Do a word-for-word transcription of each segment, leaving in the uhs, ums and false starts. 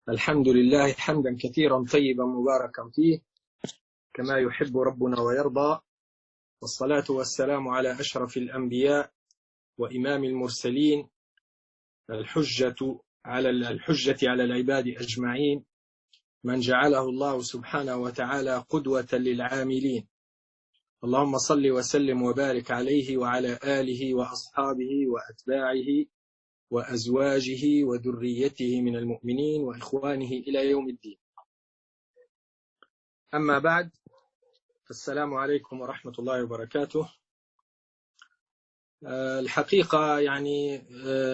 الحمد لله حمدا كثيرا طيبا مباركا فيه كما يحب ربنا ويرضى، والصلاة والسلام على أشرف الأنبياء وإمام المرسلين، الحجة على الحجة على العباد أجمعين، من جعله الله سبحانه وتعالى قدوة للعاملين. اللهم صل وسلم وبارك عليه وعلى آله وأصحابه وأتباعه وأزواجه وذريته من المؤمنين وإخوانه إلى يوم الدين. أما بعد، السلام عليكم ورحمة الله وبركاته. الحقيقة يعني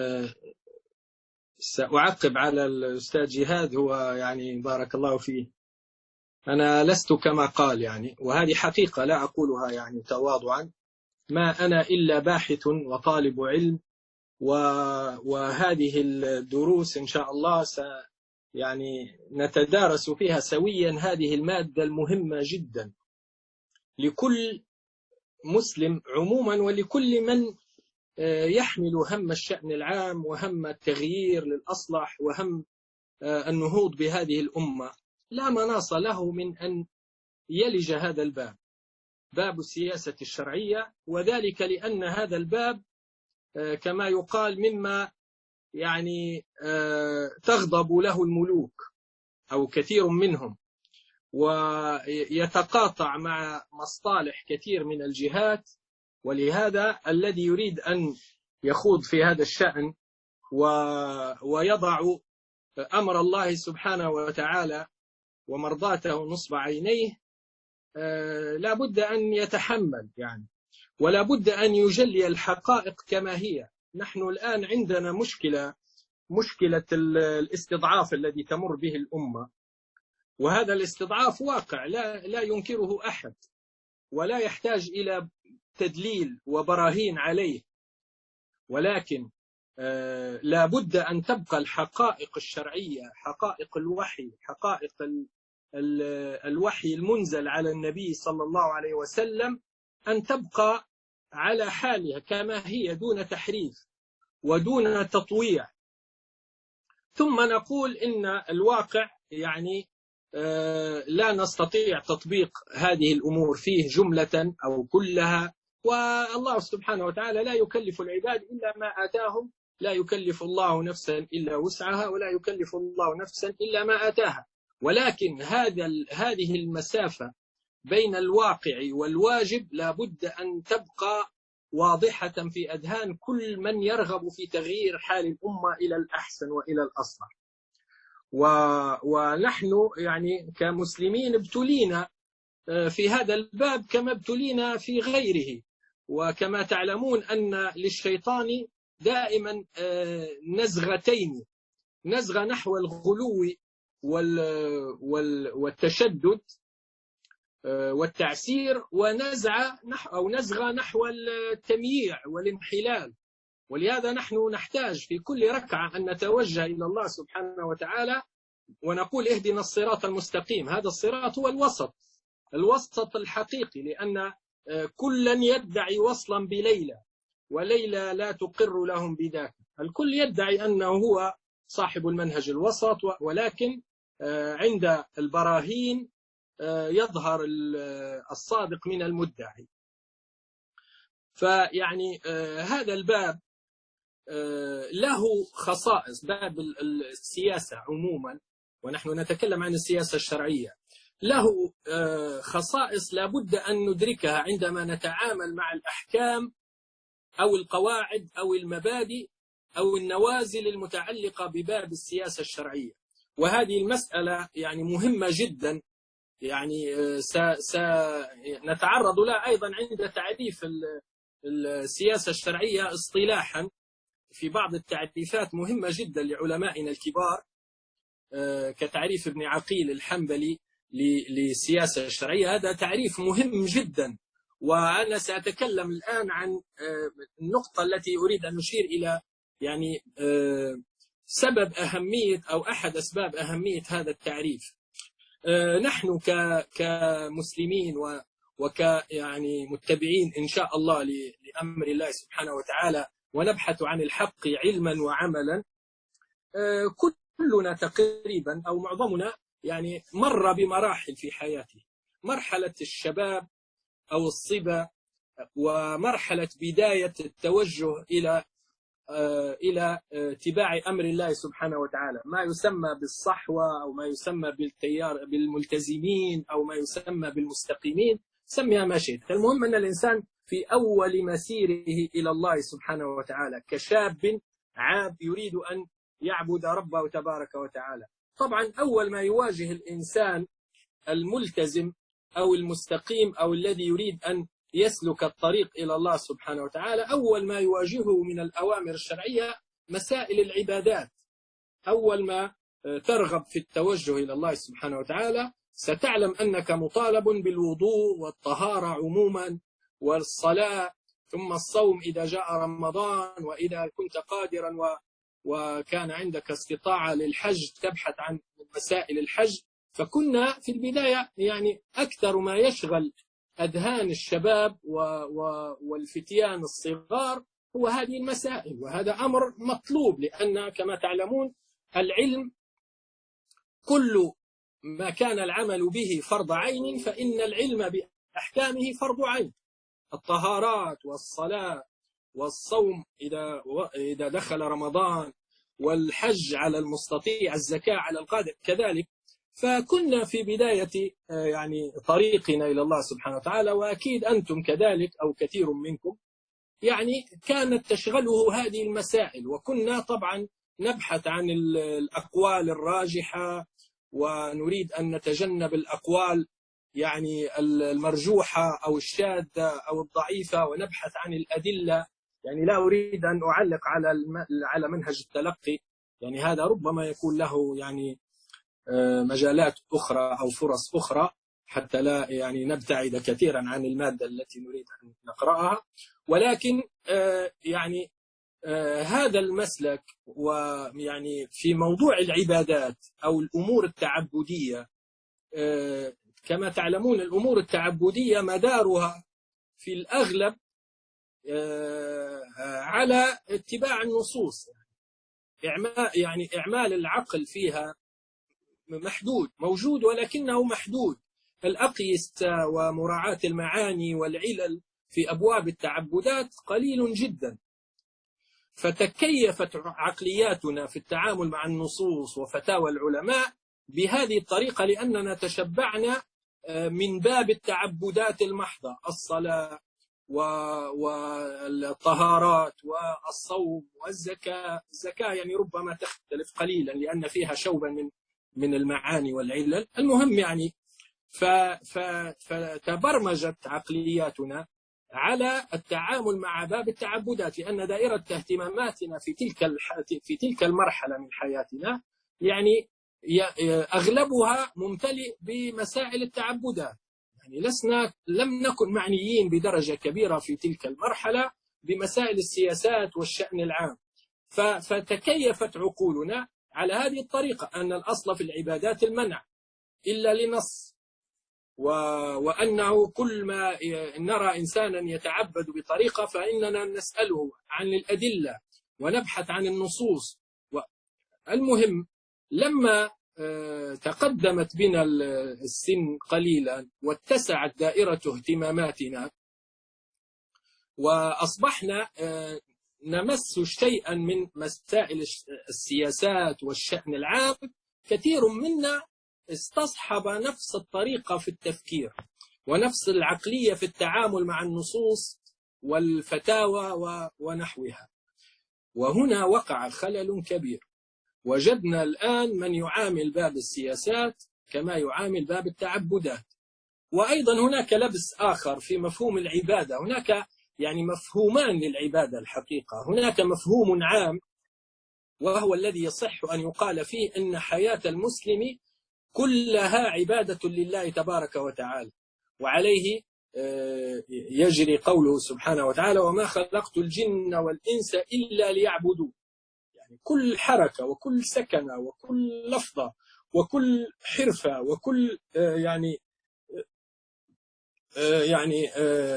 سأعقب على الأستاذ جهاد، هو يعني بارك الله فيه، أنا لست كما قال يعني، وهذه حقيقة لا أقولها يعني تواضعا، ما أنا إلا باحث وطالب علم، وهذه الدروس إن شاء الله س يعني نتدارس فيها سويا هذه المادة المهمة جدا لكل مسلم عموما، ولكل من يحمل هم الشأن العام وهم التغيير للأصلح وهم النهوض بهذه الأمة. لا مناص له من أن يلج هذا الباب، باب السياسة الشرعية، وذلك لأن هذا الباب كما يقال مما يعني تغضب له الملوك أو كثير منهم، ويتقاطع مع مصالح كثير من الجهات، ولهذا الذي يريد أن يخوض في هذا الشأن ويضع أمر الله سبحانه وتعالى ومرضاته نصب عينيه لا بد أن يتحمل يعني، ولا بد أن يجلي الحقائق كما هي. نحن الآن عندنا مشكلة مشكلة الاستضعاف الذي تمر به الأمة، وهذا الاستضعاف واقع لا لا ينكره أحد، ولا يحتاج إلى تدليل وبراهين عليه، ولكن آه لا بد أن تبقى الحقائق الشرعية، حقائق الوحي، حقائق ال ال الوحي المنزل على النبي صلى الله عليه وسلم، أن تبقى على حالها كما هي دون تحريف ودون تطويع. ثم نقول إن الواقع يعني آه لا نستطيع تطبيق هذه الأمور فيه جملة أو كلها، والله سبحانه وتعالى لا يكلف العباد إلا ما آتاهم، لا يكلف الله نفسا إلا وسعها، ولا يكلف الله نفسا إلا ما آتاها. ولكن هذا هذه المسافة بين الواقع والواجب لا بد أن تبقى واضحة في أذهان كل من يرغب في تغيير حال الأمة إلى الأحسن وإلى الأصلح. ونحن يعني كمسلمين ابتلينا في هذا الباب كما ابتلينا في غيره، وكما تعلمون أن للشيطان دائما نزغتين، نزغة نحو الغلو والتشدد والتعسير، ونزعة نحو أو نزغة نحو التمييع والانحلال. ولهذا نحن نحتاج في كل ركعة أن نتوجه إلى الله سبحانه وتعالى ونقول اهدنا الصراط المستقيم. هذا الصراط هو الوسط، الوسط الحقيقي، لأن كلا يدعي وصلا بليلى، وليلى لا تقر لهم بذاك. الكل يدعي أنه هو صاحب المنهج الوسط، ولكن عند البراهين يظهر الصادق من المدعي. فيعني هذا الباب له خصائص، باب السياسة عموما، ونحن نتكلم عن السياسة الشرعية، له خصائص لا بد أن ندركها عندما نتعامل مع الأحكام أو القواعد أو المبادئ أو النوازل المتعلقة بباب السياسة الشرعية. وهذه المسألة يعني مهمة جدا، يعني سنتعرض لها أيضا عند تعريف السياسة الشرعية اصطلاحا، في بعض التعريفات مهمة جدا لعلمائنا الكبار كتعريف ابن عقيل الحنبلي للسياسة الشرعية. هذا تعريف مهم جدا، وأنا سأتكلم الآن عن النقطة التي أريد أن نشير إلى يعني سبب أهمية أو أحد أسباب أهمية هذا التعريف. نحن كمسلمين وك يعني متبعين إن شاء الله لأمر الله سبحانه وتعالى، ونبحث عن الحق علما وعملا، كل كلنا تقريبا أو معظمنا يعني مر بمراحل في حياته، مرحلة الشباب أو الصبا، ومرحلة بداية التوجه إلى إلى اتباع أمر الله سبحانه وتعالى، ما يسمى بالصحوة أو ما يسمى بالتيار بالملتزمين أو ما يسمى بالمستقيمين، سميها ما شئت. المهم أن الإنسان في أول مسيره إلى الله سبحانه وتعالى كشاب عاب يريد أن يعبد ربه تبارك وتعالى. طبعا أول ما يواجه الإنسان الملتزم أو المستقيم أو الذي يريد أن يسلك الطريق إلى الله سبحانه وتعالى، أول ما يواجهه من الأوامر الشرعية مسائل العبادات. أول ما ترغب في التوجه إلى الله سبحانه وتعالى ستعلم أنك مطالب بالوضوء والطهارة عموما والصلاة، ثم الصوم إذا جاء رمضان، وإذا كنت قادرا و وكان عندك استطاعة للحج تبحث عن مسائل الحج. فكنا في البداية يعني أكثر ما يشغل أذهان الشباب والفتيان الصغار هو هذه المسائل، وهذا أمر مطلوب، لأن كما تعلمون العلم كل ما كان العمل به فرض عين فإن العلم بأحكامه فرض عين. الطهارات والصلاة والصوم إذا إذا دخل رمضان، والحج على المستطيع، الزكاة على القادر كذلك. فكنا في بداية يعني طريقنا إلى الله سبحانه وتعالى، وأكيد أنتم كذلك أو كثير منكم يعني كانت تشغله هذه المسائل، وكنا طبعا نبحث عن الأقوال الراجحة ونريد أن نتجنب الأقوال يعني المرجوحة أو الشاذة أو الضعيفة، ونبحث عن الأدلة. يعني لا أريد أن أعلق على على منهج التلقي، يعني هذا ربما يكون له يعني مجالات أخرى أو فرص أخرى حتى لا يعني نبتعد كثيرا عن المادة التي نريد أن نقرأها. ولكن يعني هذا المسلك، ويعني في موضوع العبادات أو الأمور التعبدية، كما تعلمون الأمور التعبدية مدارها في الأغلب على اتباع النصوص، يعني إعمال العقل فيها محدود، موجود ولكنه محدود. الأقيسة ومراعاة المعاني والعلل في أبواب التعبدات قليل جدا. فتكيفت عقلياتنا في التعامل مع النصوص وفتاوى العلماء بهذه الطريقة، لأننا تشبعنا من باب التعبدات المحضة، الصلاة والطهارات والصوم والزكاة. الزكاة يعني ربما تختلف قليلا لأن فيها شوبا من من المعاني والعلل. المهم يعني فتبرمجت عقلياتنا على التعامل مع باب التعبدات، لأن دائرة اهتماماتنا في تلك في تلك المرحلة من حياتنا يعني أغلبها ممتلئ بمسائل التعبدات. يعني لسنا لم نكن معنيين بدرجة كبيرة في تلك المرحلة بمسائل السياسات والشأن العام. فتكيفت عقولنا على هذه الطريقة، أن الأصل في العبادات المنع إلا لنص، وأنه كل ما نرى إنسانا يتعبد بطريقة فإننا نسأله عن الأدلة ونبحث عن النصوص. المهم لما تقدمت بنا السن قليلا واتسعت دائرة اهتماماتنا وأصبحنا نمس شيئا من مسائل السياسات والشأن العام، كثير منا استصحب نفس الطريقة في التفكير ونفس العقلية في التعامل مع النصوص والفتاوى ونحوها. وهنا وقع خلل كبير. وجدنا الآن من يعامل باب السياسات كما يعامل باب التعبدات. وأيضا هناك لبس آخر في مفهوم العبادة. هناك يعني مفهومان للعبادة الحقيقة. هناك مفهوم عام وهو الذي يصح أن يقال فيه إن حياة المسلم كلها عبادة لله تبارك وتعالى، وعليه يجري قوله سبحانه وتعالى: وما خلقت الجن والإنس إلا ليعبدون. يعني كل حركة وكل سكنة وكل لفظة وكل حرفة وكل يعني يعني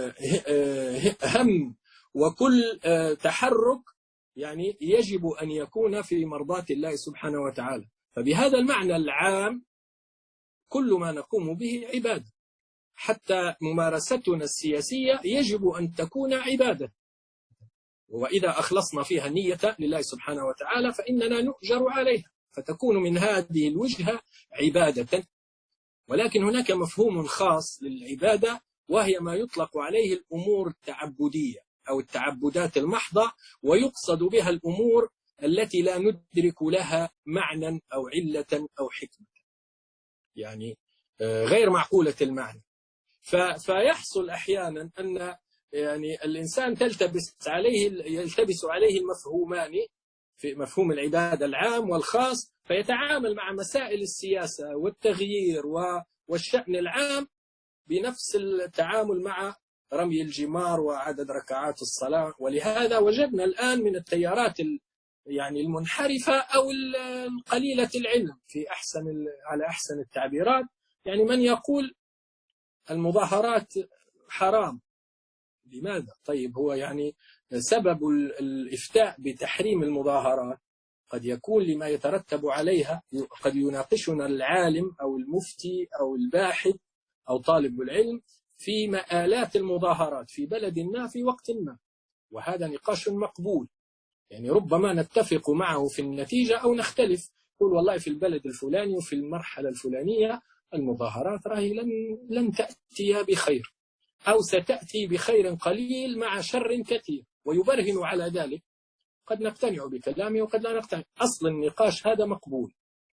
هم وكل تحرك يعني يجب أن يكون في مرضاة الله سبحانه وتعالى. فبهذا المعنى العام كل ما نقوم به عبادة، حتى ممارستنا السياسية يجب أن تكون عبادة، وإذا أخلصنا فيها النية لله سبحانه وتعالى فإننا نؤجر عليها، فتكون من هذه الوجهة عبادة. ولكن هناك مفهوم خاص للعبادة، وهي ما يطلق عليه الأمور التعبدية أو التعبدات المحضة، ويقصد بها الأمور التي لا ندرك لها معنى أو علة أو حكمة، يعني غير معقولة المعنى. فيحصل أحيانا أن يعني الإنسان تلتبس عليه يلتبس عليه المفهومان، في مفهوم العبادة العام والخاص، فيتعامل مع مسائل السياسة والتغيير والشأن العام بنفس التعامل مع رمي الجمار وعدد ركعات الصلاة. ولهذا وجدنا الآن من التيارات يعني المنحرفة أو القليلة العلم في أحسن على أحسن التعبيرات، يعني من يقول المظاهرات حرام. لماذا؟ طيب هو يعني سبب الإفتاء بتحريم المظاهرات قد يكون لما يترتب عليها، قد يناقشنا العالم أو المفتي أو الباحث أو طالب العلم في مآلات المظاهرات في بلد ما في وقت ما، وهذا نقاش مقبول، يعني ربما نتفق معه في النتيجة أو نختلف، يقول والله في البلد الفلاني وفي المرحلة الفلانية المظاهرات راهي لن, لن تأتي بخير، أو ستأتي بخير قليل مع شر كثير، ويبرهن على ذلك. قد نقتنع بكلامه وقد لا نقتنع، أصل النقاش هذا مقبول.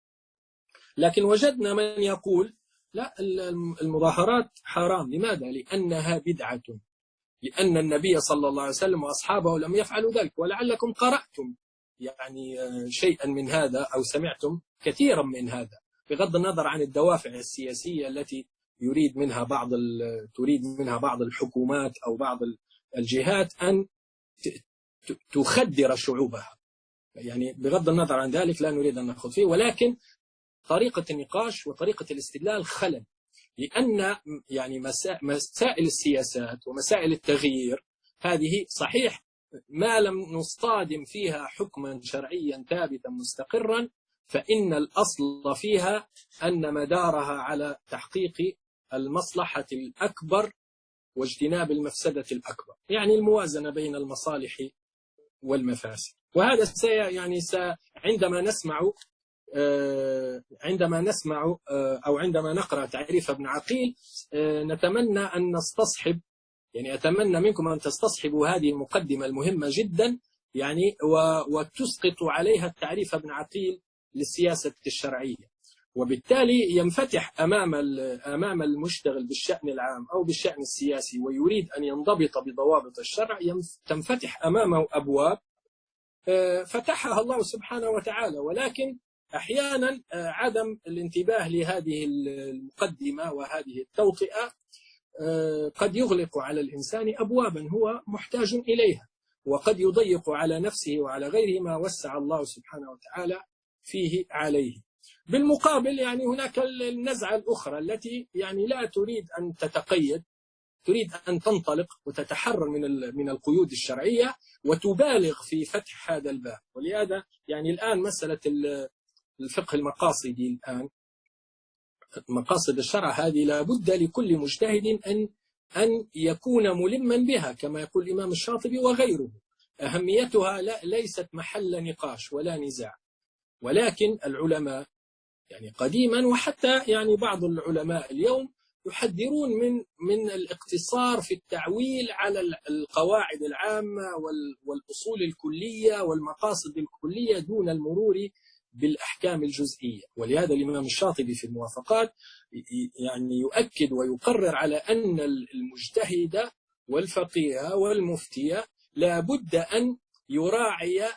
لكن وجدنا من يقول لا، المظاهرات حرام. لماذا؟ لأنها بدعة، لأن النبي صلى الله عليه وسلم وأصحابه لم يفعلوا ذلك، ولعلكم قرأتم يعني شيئا من هذا أو سمعتم كثيرا من هذا، بغض النظر عن الدوافع السياسية التي يريد منها بعض تريد منها بعض الحكومات أو بعض الجهات أن تخدر شعوبها، يعني بغض النظر عن ذلك لا نريد أن نأخذ فيه، ولكن طريقة النقاش وطريقة الاستدلال خلل، لأن يعني مسائل السياسات ومسائل التغيير هذه صحيح ما لم نصطادم فيها حكما شرعيا ثابتا مستقرا، فإن الأصل فيها أن مدارها على تحقيق المصلحة الأكبر واجتناب المفسدة الأكبر، يعني الموازنة بين المصالح والمفاسد. وهذا سي يعني سي عندما نسمع عندما نسمع أو عندما نقرأ تعريف ابن عقيل نتمنى أن نستصحب، يعني أتمنى منكم أن تستصحبوا هذه المقدمة المهمة جدا، يعني وتسقط عليها التعريف ابن عقيل للسياسة الشرعية، وبالتالي ينفتح أمام أمام المشتغل بالشأن العام أو بالشأن السياسي ويريد أن ينضبط بضوابط الشرع، تنفتح أمامه أبواب فتحها الله سبحانه وتعالى. ولكن أحيانا عدم الانتباه لهذه المقدمة وهذه التوطئة قد يغلق على الإنسان أبوابا هو محتاج إليها، وقد يضيق على نفسه وعلى غيره ما وسع الله سبحانه وتعالى فيه عليه. بالمقابل يعني هناك النزعة الأخرى التي يعني لا تريد أن تتقيد، تريد أن تنطلق وتتحرر من من القيود الشرعية وتبالغ في فتح هذا الباب. ولهذا يعني الآن مسألة الفقه المقاصدي، الآن مقاصد الشرع هذه لابد لكل مجتهد أن أن يكون ملما بها، كما يقول الإمام الشاطبي وغيره. أهميتها لا ليست محل نقاش ولا نزاع، ولكن العلماء يعني قديما وحتى يعني بعض العلماء اليوم يحذرون من من الاقتصار في التعويل على القواعد العامة والأصول الكلية والمقاصد الكلية دون المرور بالأحكام الجزئية. ولهذا الإمام الشاطبي في الموافقات يعني يؤكد ويقرر على أن المجتهد والفقيه والمفتي لا بد أن يراعي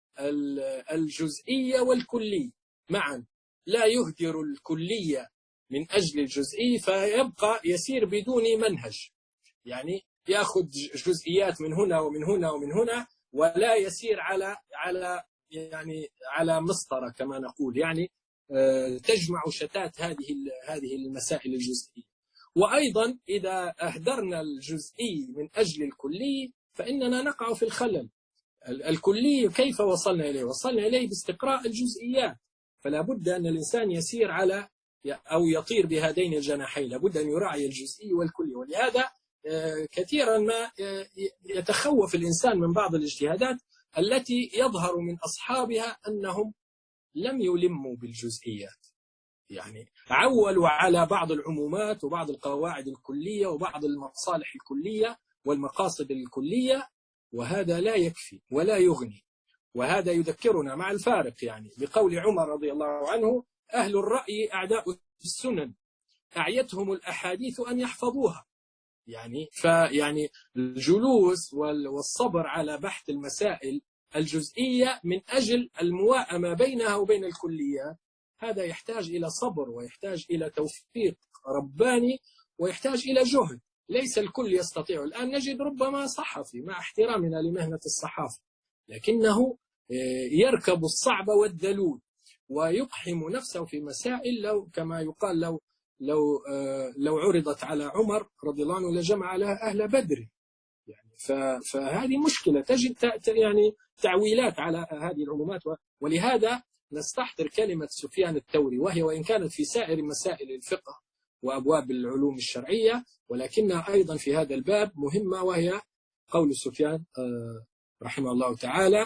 الجزئية والكلية معا، لا يهدر الكلية من أجل الجزئي فيبقى يسير بدون منهج، يعني يأخذ جزئيات من هنا ومن هنا ومن هنا ولا يسير على على يعني على مسطرة كما نقول، يعني تجمع شتات هذه هذه المسائل الجزئية. وأيضا إذا أهدرنا الجزئي من أجل الكلي فإننا نقع في الخلل. الكلي كيف وصلنا إليه؟ وصلنا إليه باستقراء الجزئيات، فلا بد أن الإنسان يسير على أو يطير بهذين الجناحين، لابد أن يراعي الجزئي والكلي. ولهذا كثيرا ما يتخوف الإنسان من بعض الاجتهادات التي يظهر من أصحابها أنهم لم يلموا بالجزئيات، يعني عولوا على بعض العمومات وبعض القواعد الكلية وبعض المصالح الكلية والمقاصد الكلية، وهذا لا يكفي ولا يغني. وهذا يذكرنا مع الفارق يعني بقول عمر رضي الله عنه: أهل الرأي أعداء السنن أعيتهم الأحاديث أن يحفظوها. يعني فيعني الجلوس والصبر على بحث المسائل الجزئية من أجل المواءمة بينها وبين الكليات، هذا يحتاج إلى صبر ويحتاج إلى توفيق رباني ويحتاج إلى جهد. ليس الكل يستطيع. الآن نجد ربما صحفي مع احترامنا لمهنة الصحافة لكنه يركب الصعب والدلول ويقحم نفسه في مسائل لو كما يقال لو لو لو عرضت على عمر رضي الله عنه لجمع لها أهل بدر. يعني فهذه مشكلة تجد يعني تعويلات على هذه العلومات. ولهذا نستحضر كلمة سفيان الثوري، وهي وإن كانت في سائر مسائل الفقه وأبواب العلوم الشرعية ولكنها أيضا في هذا الباب مهمة، وهي قول سفيان رحمه الله تعالى: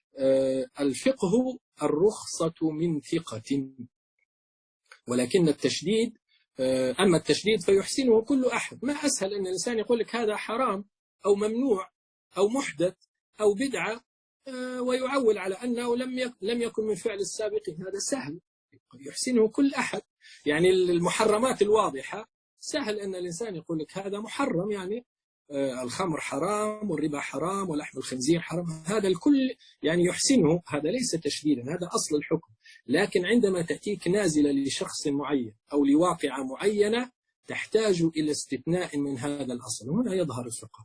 الفقه الرخصة من ثقة، ولكن التشديد أما التشديد فيحسنه كل أحد. ما أسهل أن الإنسان يقول لك هذا حرام أو ممنوع أو محدث أو بدعة ويعول على أنه لم لم يكن من فعل السابقين، هذا سهل يحسنه كل أحد. يعني المحرمات الواضحة سهل أن الإنسان يقول لك هذا محرم، يعني الخمر حرام والربا حرام ولحم الخنزير حرام، هذا الكل يعني يحسنه، هذا ليس تشديدا، هذا أصل الحكم. لكن عندما تأتيك نازلة لشخص معين أو لواقعة معينة تحتاج إلى استثناء من هذا الأصل، هنا يظهر الفقه.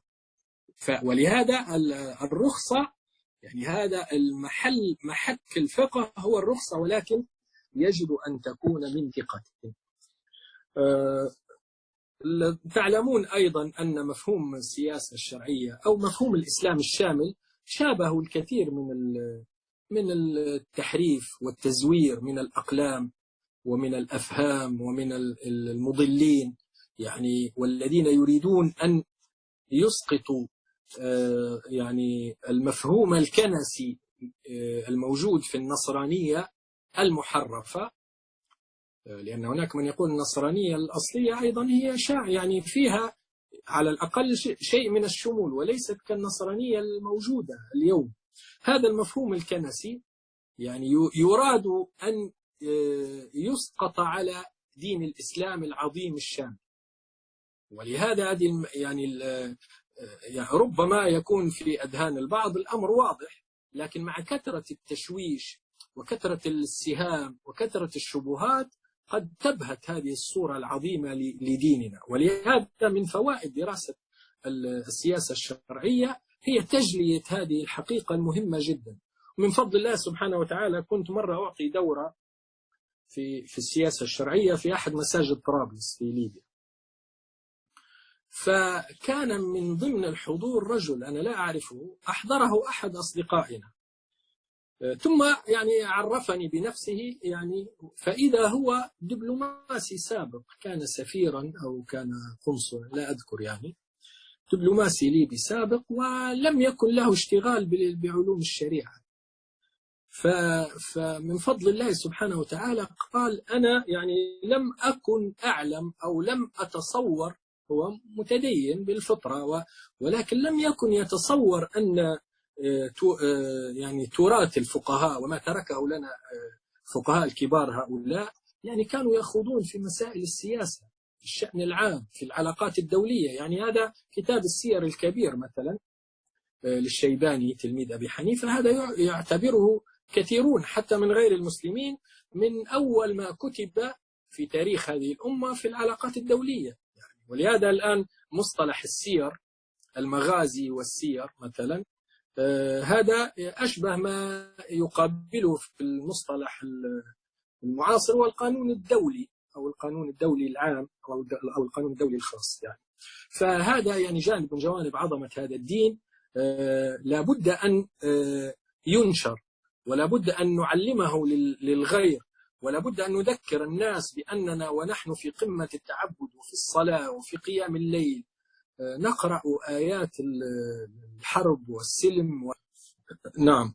ولهذا الرخصة يعني هذا المحل محك الفقه هو الرخصة، ولكن يجب أن تكون من ثقة. أه تعلمون أيضا أن مفهوم السياسة الشرعية أو مفهوم الإسلام الشامل شابه الكثير من من التحريف والتزوير من الأقلام ومن الأفهام ومن المضلين، يعني والذين يريدون أن يسقطوا يعني المفهوم الكنسي الموجود في النصرانية المحرفة، لأن هناك من يقول النصرانية الأصلية أيضا هي شاع يعني فيها على الأقل شيء من الشمول وليست كالنصرانية الموجودة اليوم. هذا المفهوم الكنسي يعني يراد أن يسقط على دين الإسلام العظيم الشامل. ولهذا هذه يعني يعني ربما يكون في أذهان البعض الأمر واضح، لكن مع كثرة التشويش وكثرة السهام وكثرة الشبهات قد تبهت هذه الصورة العظيمة لديننا. ولهذا من فوائد دراسة السياسة الشرعية هي تجلية هذه الحقيقة المهمة جدا. من فضل الله سبحانه وتعالى كنت مرة أعطي دورة في في السياسة الشرعية في أحد مساجد طرابلس في ليبيا، فكان من ضمن الحضور رجل أنا لا أعرفه أحضره أحد أصدقائنا، ثم يعني عرفني بنفسه، يعني فإذا هو دبلوماسي سابق، كان سفيرا أو كان قنصلا لا أذكر، يعني دبلوماسي ليبي سابق ولم يكن له اشتغال بعلوم الشريعة. فمن فضل الله سبحانه وتعالى قال أنا يعني لم أكن أعلم أو لم أتصور، هو متدين بالفطرة ولكن لم يكن يتصور أن يعني تراث الفقهاء وما تركه لنا فقهاء الكبار هؤلاء يعني كانوا يخوضون في مسائل السياسة في الشأن العام في العلاقات الدولية. يعني هذا كتاب السير الكبير مثلا للشيباني تلميذ أبي حنيفة، هذا يعتبره كثيرون حتى من غير المسلمين من أول ما كتب في تاريخ هذه الأمة في العلاقات الدولية. يعني ولهذا الآن مصطلح السير المغازي والسير مثلا آه هذا أشبه ما يقابله في المصطلح المعاصر والقانون الدولي أو القانون الدولي العام أو القانون الدولي الخاص. يعني فهذا يعني جانب من جوانب عظمة هذا الدين آه لابد أن آه ينشر، ولا بد أن نعلمه للغير، ولا بد أن نذكر الناس بأننا ونحن في قمة التعبد وفي الصلاة وفي قيام الليل نقرأ آيات الحرب والسلم و... نعم.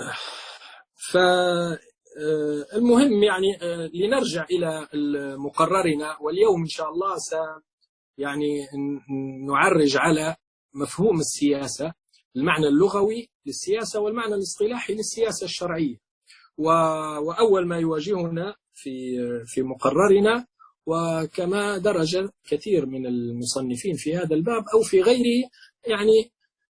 فالمهم يعني لنرجع إلى مقررنا، واليوم إن شاء الله س يعني نعرج على مفهوم السياسة، المعنى اللغوي للسياسة والمعنى الاصطلاحي للسياسة الشرعية. وأول ما يواجهنا في في مقررنا، وكما درج كثير من المصنفين في هذا الباب أو في غيره، يعني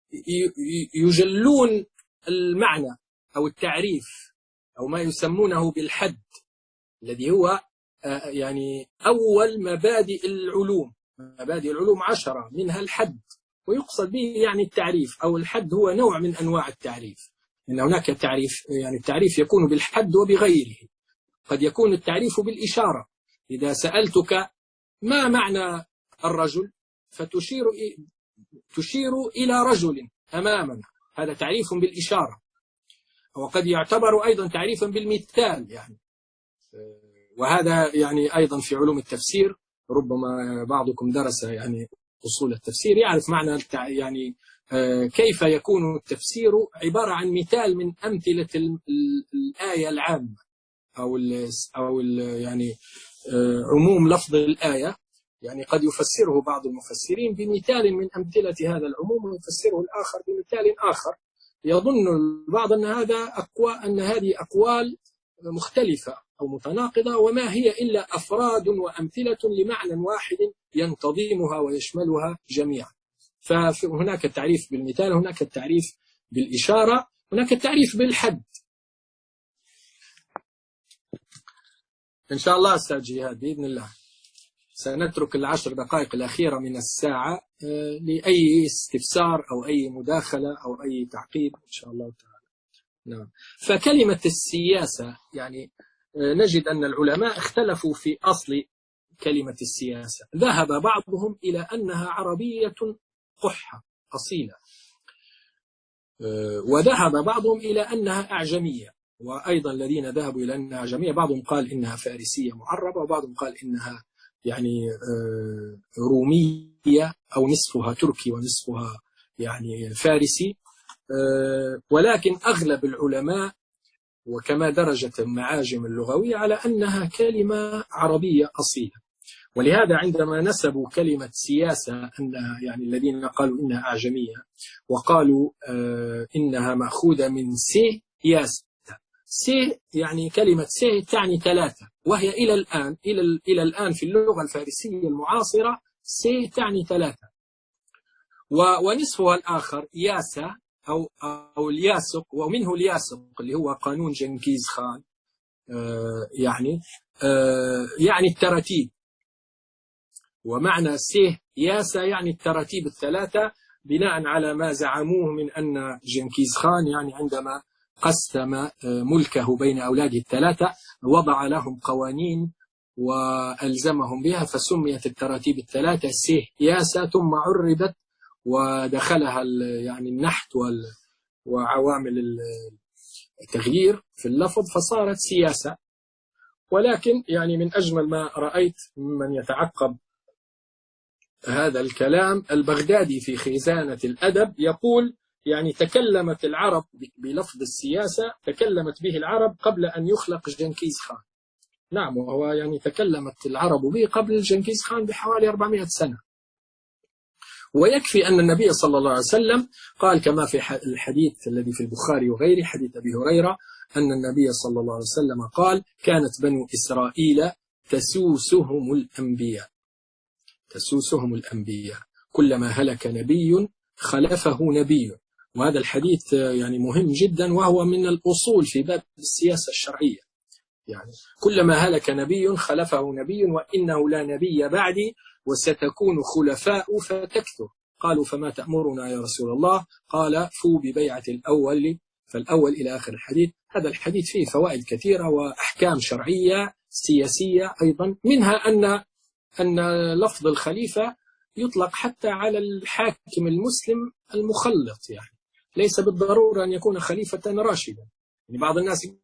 يجلون المعنى أو التعريف أو ما يسمونه بالحد، الذي هو يعني أول مبادئ العلوم. مبادئ العلوم عشرة، منها الحد، ويقصد به يعني التعريف، أو الحد هو نوع من أنواع التعريف. إن هناك تعريف، يعني التعريف يكون بالحد وبغيره. قد يكون التعريف بالإشارة، إذا سألتك ما معنى الرجل فتشير تشير إلى رجل أمامنا، هذا تعريف بالإشارة. وقد يعتبر أيضا تعريفا بالمثال يعني، وهذا يعني أيضا في علوم التفسير، ربما بعضكم درس يعني أصول التفسير يعرف معنى يعني كيف يكون التفسير عبارة عن مثال من أمثلة الآية العامة أو ال أو ال يعني عموم لفظ الآية. يعني قد يفسره بعض المفسرين بمثال من أمثلة هذا العموم، ويفسره الآخر بمثال آخر. يظن البعض أن هذا أقوى أن هذه أقوال مختلفة أو متناقضة، وما هي إلا أفراد وأمثلة لمعنى واحد ينتظمها ويشملها جميعا. فهناك التعريف بالمثال، هناك التعريف بالإشارة، هناك التعريف بالحد. إن شاء الله أستاذ جهاد بإذن الله سنترك العشر دقائق الأخيرة من الساعة لأي استفسار أو أي مداخلة أو أي تعقيب إن شاء الله تعالى. نعم. فكلمة السياسة يعني نجد أن العلماء اختلفوا في أصل كلمة السياسة. ذهب بعضهم إلى أنها عربية قحة أصيلة، وذهب بعضهم إلى أنها أعجمية، وأيضا الذين ذهبوا إلى أنها أعجمية بعضهم قال إنها فارسية معربة، وبعضهم قال إنها يعني رومية أو نصفها تركي ونصفها يعني فارسي. ولكن أغلب العلماء وكما درجت المعاجم اللغوية على أنها كلمة عربية أصيلة. ولهذا عندما نسبوا كلمة سياسة أنها يعني الذين قالوا إنها أعجمية وقالوا إنها مأخوذة من سي ياس، سي يعني كلمة سي تعني ثلاثة، وهي إلى الآن إلى إلى الآن في اللغة الفارسية المعاصرة سي تعني ثلاثة. ونصفها الآخر ياسا أو أو الياسق، ومنه الياسق اللي هو قانون جنكيز خان، يعني يعني التراتيب. ومعنى سيه ياسا يعني التراتيب الثلاثة، بناء على ما زعموه من أن جنكيز خان يعني عندما قسم ملكه بين أولاده الثلاثة وضع لهم قوانين وألزمهم بها، فسميت التراتيب الثلاثة سيه ياسا، ثم عربت ودخلها يعني النحت وعوامل التغيير في اللفظ فصارت سياسة. ولكن يعني من أجمل ما رأيت ممن يتعقب هذا الكلام البغدادي في خزانة الأدب يقول يعني تكلمت العرب بلفظ السياسة، تكلمت به العرب قبل أن يخلق جنكيز خان. نعم، وهو يعني تكلمت العرب به قبل جنكيز خان بحوالي أربعمائة سنة. ويكفي أن النبي صلى الله عليه وسلم قال كما في الحديث الذي في البخاري وغيره حديث أبي هريرة أن النبي صلى الله عليه وسلم قال كانت بنو إسرائيل تسوسهم الأنبياء تسوسهم الأنبياء كلما هلك نبي خلفه نبي. وهذا الحديث يعني مهم جدا، وهو من الأصول في باب السياسة الشرعية. يعني كلما هلك نبي خلفه نبي وإنه لا نبي بعدي وستكون خلفاء فتكثر. قالوا فما تأمرنا يا رسول الله؟ قال فو ببيعة الأول فالأول إلى آخر الحديث. هذا الحديث فيه فوائد كثيرة وأحكام شرعية سياسية أيضا، منها أن أن لفظ الخليفة يطلق حتى على الحاكم المسلم المخلط، يعني ليس بالضرورة أن يكون خليفة راشدا. يعني بعض الناس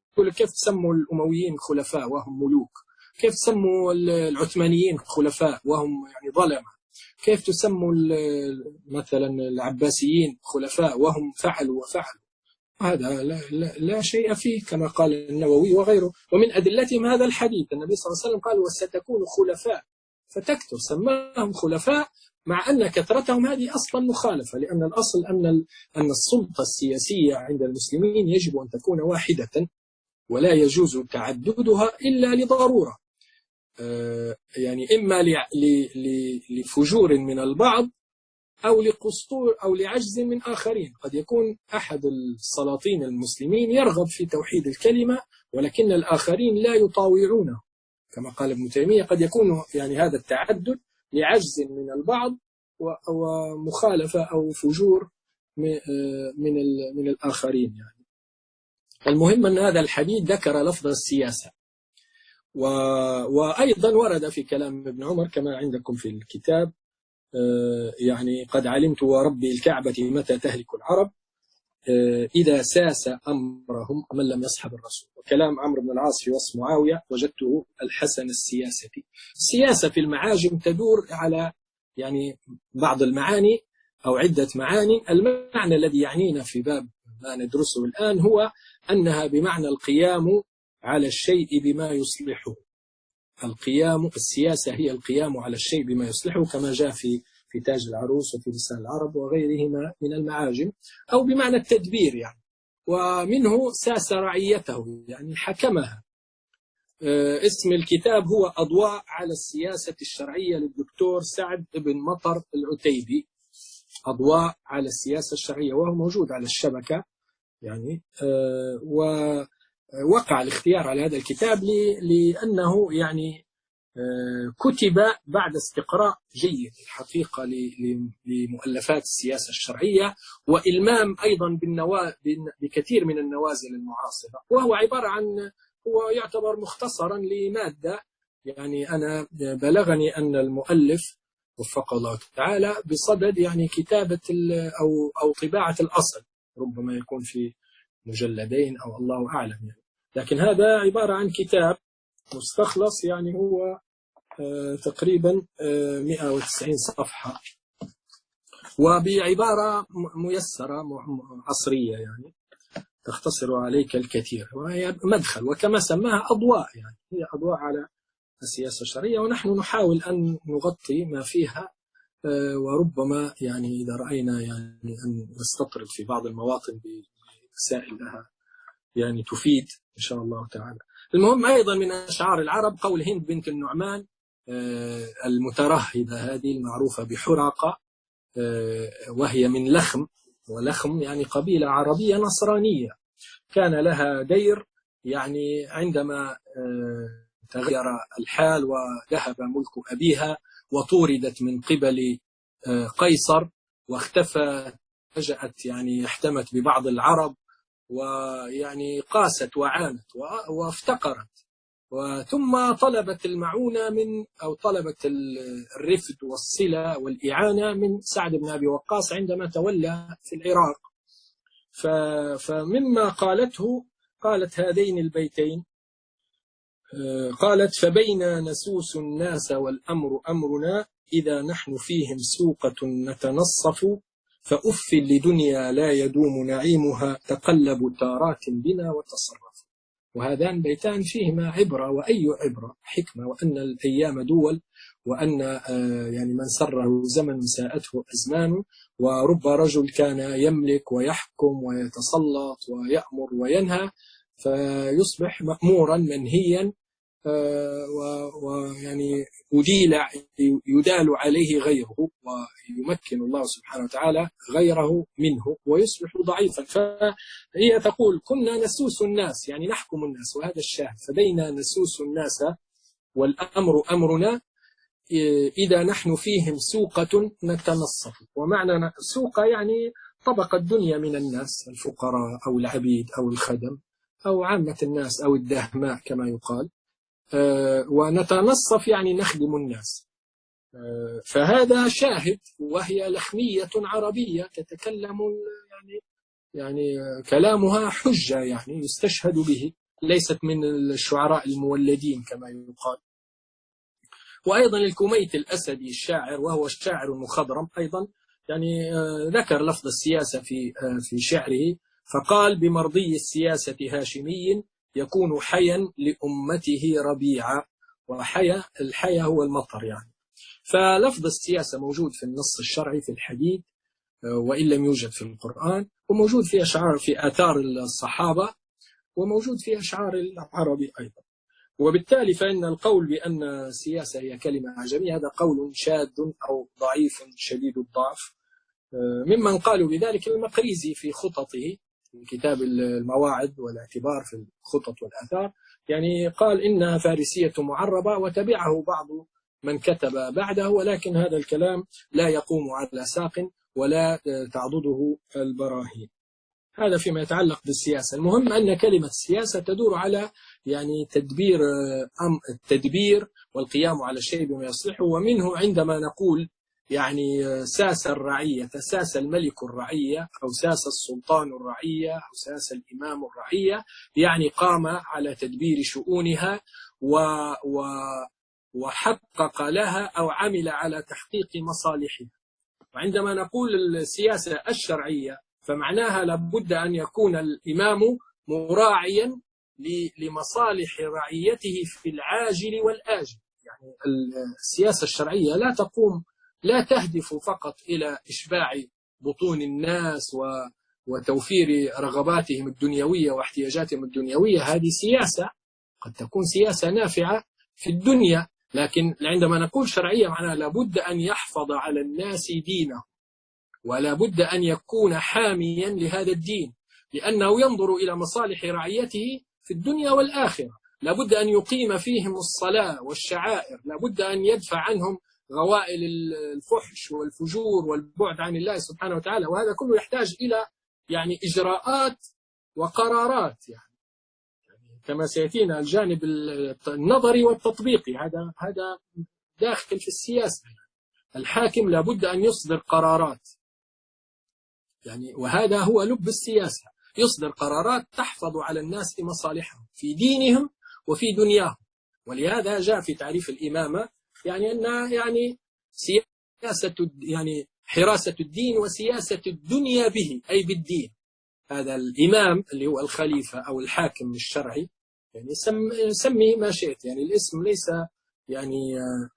يقول كيف تسموا الأمويين خلفاء وهم ملوك؟ كيف تسموا العثمانيين خلفاء وهم يعني ظلمة؟ كيف تسموا مثلا العباسيين خلفاء وهم فعلوا وفعلوا؟ هذا لا, لا, لا شيء فيه، كما قال النووي وغيره. ومن أدلتهم هذا الحديث، النبي صلى الله عليه وسلم قال وستكون خلفاء فتكثر، سماهم خلفاء مع أن كثرتهم هذه أصلا مخالفة، لأن الأصل أن أن السلطة السياسية عند المسلمين يجب أن تكون واحدة ولا يجوز تعددها إلا لضرورة، يعني إما لفجور من البعض أو لقصور أو لعجز من آخرين. قد يكون أحد السلاطين المسلمين يرغب في توحيد الكلمة ولكن الآخرين لا يطاوعونه، كما قال ابن تيمية قد يكون يعني هذا التعدد لعجز من البعض ومخالفة أو فجور من من الآخرين يعني. المهم أن هذا الحديث ذكر لفظ السياسة، وأيضا ورد في كلام ابن عمر كما عندكم في الكتاب يعني قد علمت وربي الكعبة متى تهلك العرب إذا ساس أمرهم من لم يصحب الرسول. وكلام عمرو بن العاص في وصف معاوية وجدته الحسن السياسة. السياسة في المعاجم تدور على يعني بعض المعاني أو عدة معاني. المعنى الذي يعنينا في باب ما ندرسه الآن هو أنها بمعنى القيام على الشيء بما يصلحه. القيام السياسة هي القيام على الشيء بما يصلحه، كما جاء في في تاج العروس وفي لسان العرب وغيرهما من المعاجم، أو بمعنى التدبير يعني. ومنه ساس رعيته يعني حكمها. اسم الكتاب هو أضواء على السياسة الشرعية للدكتور سعد بن مطر العتيبي. أضواء على السياسة الشرعية، وهو موجود على الشبكة يعني. ووقع الاختيار على هذا الكتاب لأنه يعني كتب بعد استقراء جيد الحقيقة لمؤلفات السياسة الشرعية، وإلمام أيضا بالنوا... بكثير من النوازل المعاصرة. وهو عبارة عن هو يعتبر مختصرا لمادة يعني. أنا بلغني أن المؤلف وفق الله تعالى بصدد يعني كتابة أو أو طباعة الأصل، ربما يكون في مجلدين أو الله أعلم يعني. لكن هذا عبارة عن كتاب مستخلص يعني، هو آه تقريبا آه مئة وتسعين صفحة، وبعبارة ميسرة عصرية يعني تختصر عليك الكثير، وهي مدخل وكما سماها أضواء يعني. هي أضواء على السياسة الشرعية، ونحن نحاول أن نغطي ما فيها، آه وربما يعني إذا رأينا يعني أن نستطرد في بعض المواطن بمسائل لها يعني تفيد إن شاء الله تعالى. المهم أيضا من أشعار العرب قول هند بنت النعمان المترهبة هذه المعروفة بحرقة، وهي من لخم، ولخم يعني قبيلة عربية نصرانية كان لها دير يعني. عندما تغير الحال وذهب ملك أبيها وطوردت من قبل قيصر واختفى، فجأت يعني احتمت ببعض العرب ويعني قاست وعانت وافتقرت، وثم طلبت المعونة من أو طلبت الرفد والصلة والإعانة من سعد بن أبي وقاص عندما تولى في العراق. فمما قالته قالت هذين البيتين، قالت فبينا نسوس الناس والأمر أمرنا إذا نحن فيهم سوقة نتنصف فأف لدنيا لا يدوم نعيمها تقلب تارات بنا وتصرف. وهذان بيتان فيهما عبرة، وأي عبرة حكمة، وأن الأيام دول، وأن يعني من سره زمن ساءته أزمان، ورب رجل كان يملك ويحكم ويتسلط ويأمر وينهى فيصبح مأمورا منهيا، ويعني أديل يدال عليه غيره ويمكن الله سبحانه وتعالى غيره منه ويصبح ضعيفا. فهي تقول كنا نسوس الناس يعني نحكم الناس، وهذا الشاهد. فبينا نسوس الناس والأمر أمرنا إذا نحن فيهم سوقة نتنصف. ومعنى سوقة يعني طبقة الدنيا من الناس، الفقراء أو العبيد أو الخدم أو عامة الناس أو الدهماء كما يقال. أه ونتنصف يعني نخدم الناس. أه فهذا شاهد، وهي لخمية عربية تتكلم يعني يعني كلامها حجة يعني يستشهد به. ليست من الشعراء المولدين كما يقال. وأيضا الكميت الأسدي الشاعر، وهو الشاعر المخضرم أيضا، يعني ذكر لفظ السياسة في في شعره، فقال: بمرضي السياسة هاشمي يكون حيا لأمته ربيعا. وحيا، الحيا هو المطر يعني. فلفظ السياسة موجود في النص الشرعي في الحديث وإن لم يوجد في القرآن، وموجود في أشعار في آثار الصحابة، وموجود في أشعار العربي أيضا. وبالتالي فإن القول بأن السياسة هي كلمة أعجمية هذا قول شاذ أو ضعيف شديد الضعف. ممن قالوا بذلك المقريزي في خططه في كتاب المواعظ والاعتبار في الخطط والآثار، يعني قال إنها فارسية معربة، وتبعه بعض من كتب بعده، ولكن هذا الكلام لا يقوم على ساق ولا تعضده البراهين. هذا فيما يتعلق بالسياسة. المهم أن كلمة السياسة تدور على يعني تدبير أم التدبير والقيام على الشيء بما يصلحه. ومنه عندما نقول يعني ساس الرعية، ساس الملك الرعية، أو ساس السلطان الرعية، أو ساس الإمام الرعية، يعني قام على تدبير شؤونها و و وحقق لها أو عمل على تحقيق مصالحها. وعندما نقول السياسة الشرعية فمعناها لابد أن يكون الإمام مراعيا لمصالح رعيته في العاجل والآجل. يعني السياسة الشرعية لا تقوم لا تهدف فقط إلى إشباع بطون الناس وتوفير رغباتهم الدنيوية واحتياجاتهم الدنيوية. هذه سياسة قد تكون سياسة نافعة في الدنيا، لكن عندما نقول شرعية معناها لابد أن يحفظ على الناس دينه، ولا بد أن يكون حاميا لهذا الدين، لأنه ينظر إلى مصالح رعيته في الدنيا والآخرة. لا بد أن يقيم فيهم الصلاة والشعائر، لا بد أن يدفع عنهم غوائل الفحش والفجور والبعد عن الله سبحانه وتعالى. وهذا كله يحتاج إلى يعني إجراءات وقرارات، يعني كما سيأتينا الجانب النظري والتطبيقي. هذا هذا داخل في السياسة. الحاكم لا بد أن يصدر قرارات، يعني وهذا هو لب السياسة، يصدر قرارات تحفظ على الناس مصالحهم في دينهم وفي دنياهم. ولهذا جاء في تعريف الإمامة يعني أنها يعني سياسة يعني حراسة الدين وسياسة الدنيا به، أي بالدين. هذا الإمام اللي هو الخليفة أو الحاكم الشرعي، يعني سمي ما شئت، يعني الاسم ليس يعني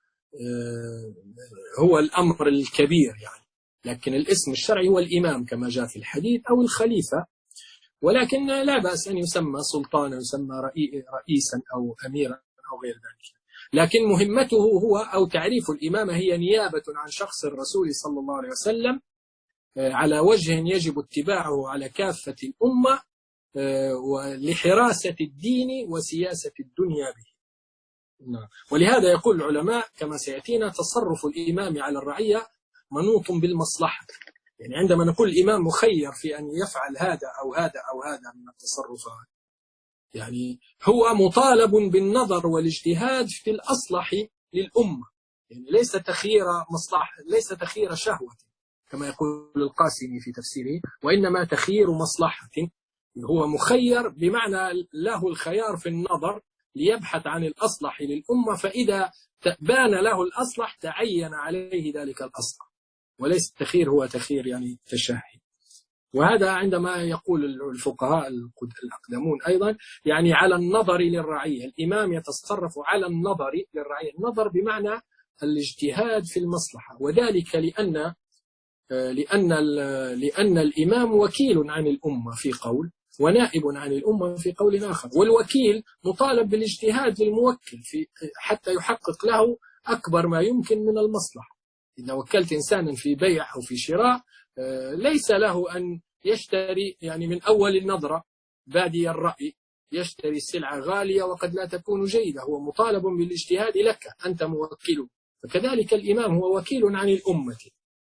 هو الأمر الكبير يعني، لكن الاسم الشرعي هو الإمام كما جاء في الحديث أو الخليفة. ولكن لا بأس أن يسمى سلطانا، يسمى رئيسا أو أميرا أو غير ذلك. لكن مهمته هو أو تعريف الإمامة هي نيابة عن شخص الرسول صلى الله عليه وسلم على وجه يجب اتباعه على كافة الأمة لحراسة الدين وسياسة الدنيا به. ولهذا يقول العلماء كما سيأتينا تصرف الإمام على الرعية منوط بالمصلحة. يعني عندما نقول الإمام مخير في أن يفعل هذا أو هذا أو هذا من التصرفات، يعني هو مطالب بالنظر والاجتهاد في الأصلح للأمة، يعني ليس تخيير مصلحة، ليس تخيير شهوة كما يقول القاسمي في تفسيره، وإنما تخيير مصلحة. هو مخير بمعنى له الخيار في النظر ليبحث عن الأصلح للأمة، فإذا بان له الأصلح تعين عليه ذلك الأصلح، وليس التخيير هو تخيير يعني تشهي. وهذا عندما يقول الفقهاء الأقدمون أيضا يعني على النظر للرعية، الإمام يتصرف على النظر للرعية، النظر بمعنى الاجتهاد في المصلحة، وذلك لأن لأن لأن الإمام وكيل عن الأمة في قول، ونائب عن الأمة في قول آخر، والوكيل مطالب بالاجتهاد للموكل في حتى يحقق له أكبر ما يمكن من المصلحة. إذا وكلت إنسانا في بيع أو في شراء ليس له أن يشتري يعني من أول النظرة بادي الرأي يشتري السلعة غالية وقد لا تكون جيدة، هو مطالب بالاجتهاد لك، أنت موكله. فكذلك الإمام هو وكيل عن الأمة.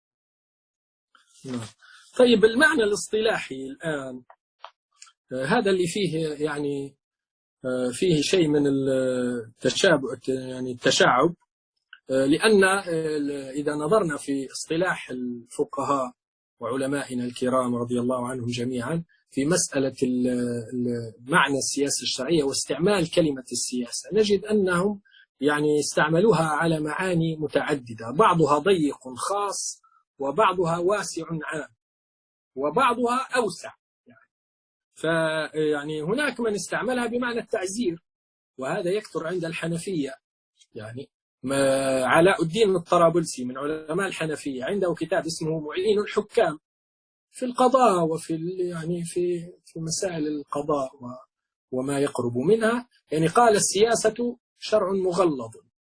طيب المعنى الاصطلاحي الآن هذا اللي فيه يعني فيه شيء من التشابه يعني التشعب، لأن إذا نظرنا في اصطلاح الفقهاء وعلمائنا الكرام رضي الله عنهم جميعا في مسألة معنى السياسة الشرعية واستعمال كلمة السياسة، نجد أنهم يعني استعملوها على معاني متعددة، بعضها ضيق خاص وبعضها واسع عام وبعضها أوسع يعني. فيعني هناك من استعملها بمعنى التعزير، وهذا يكثر عند الحنفية. يعني علاء الدين الطرابلسي من علماء الحنفية عنده كتاب اسمه معين الحكام في القضاء وفي يعني في في مسائل القضاء وما يقرب منها، يعني قال السياسة شرع مغلظ.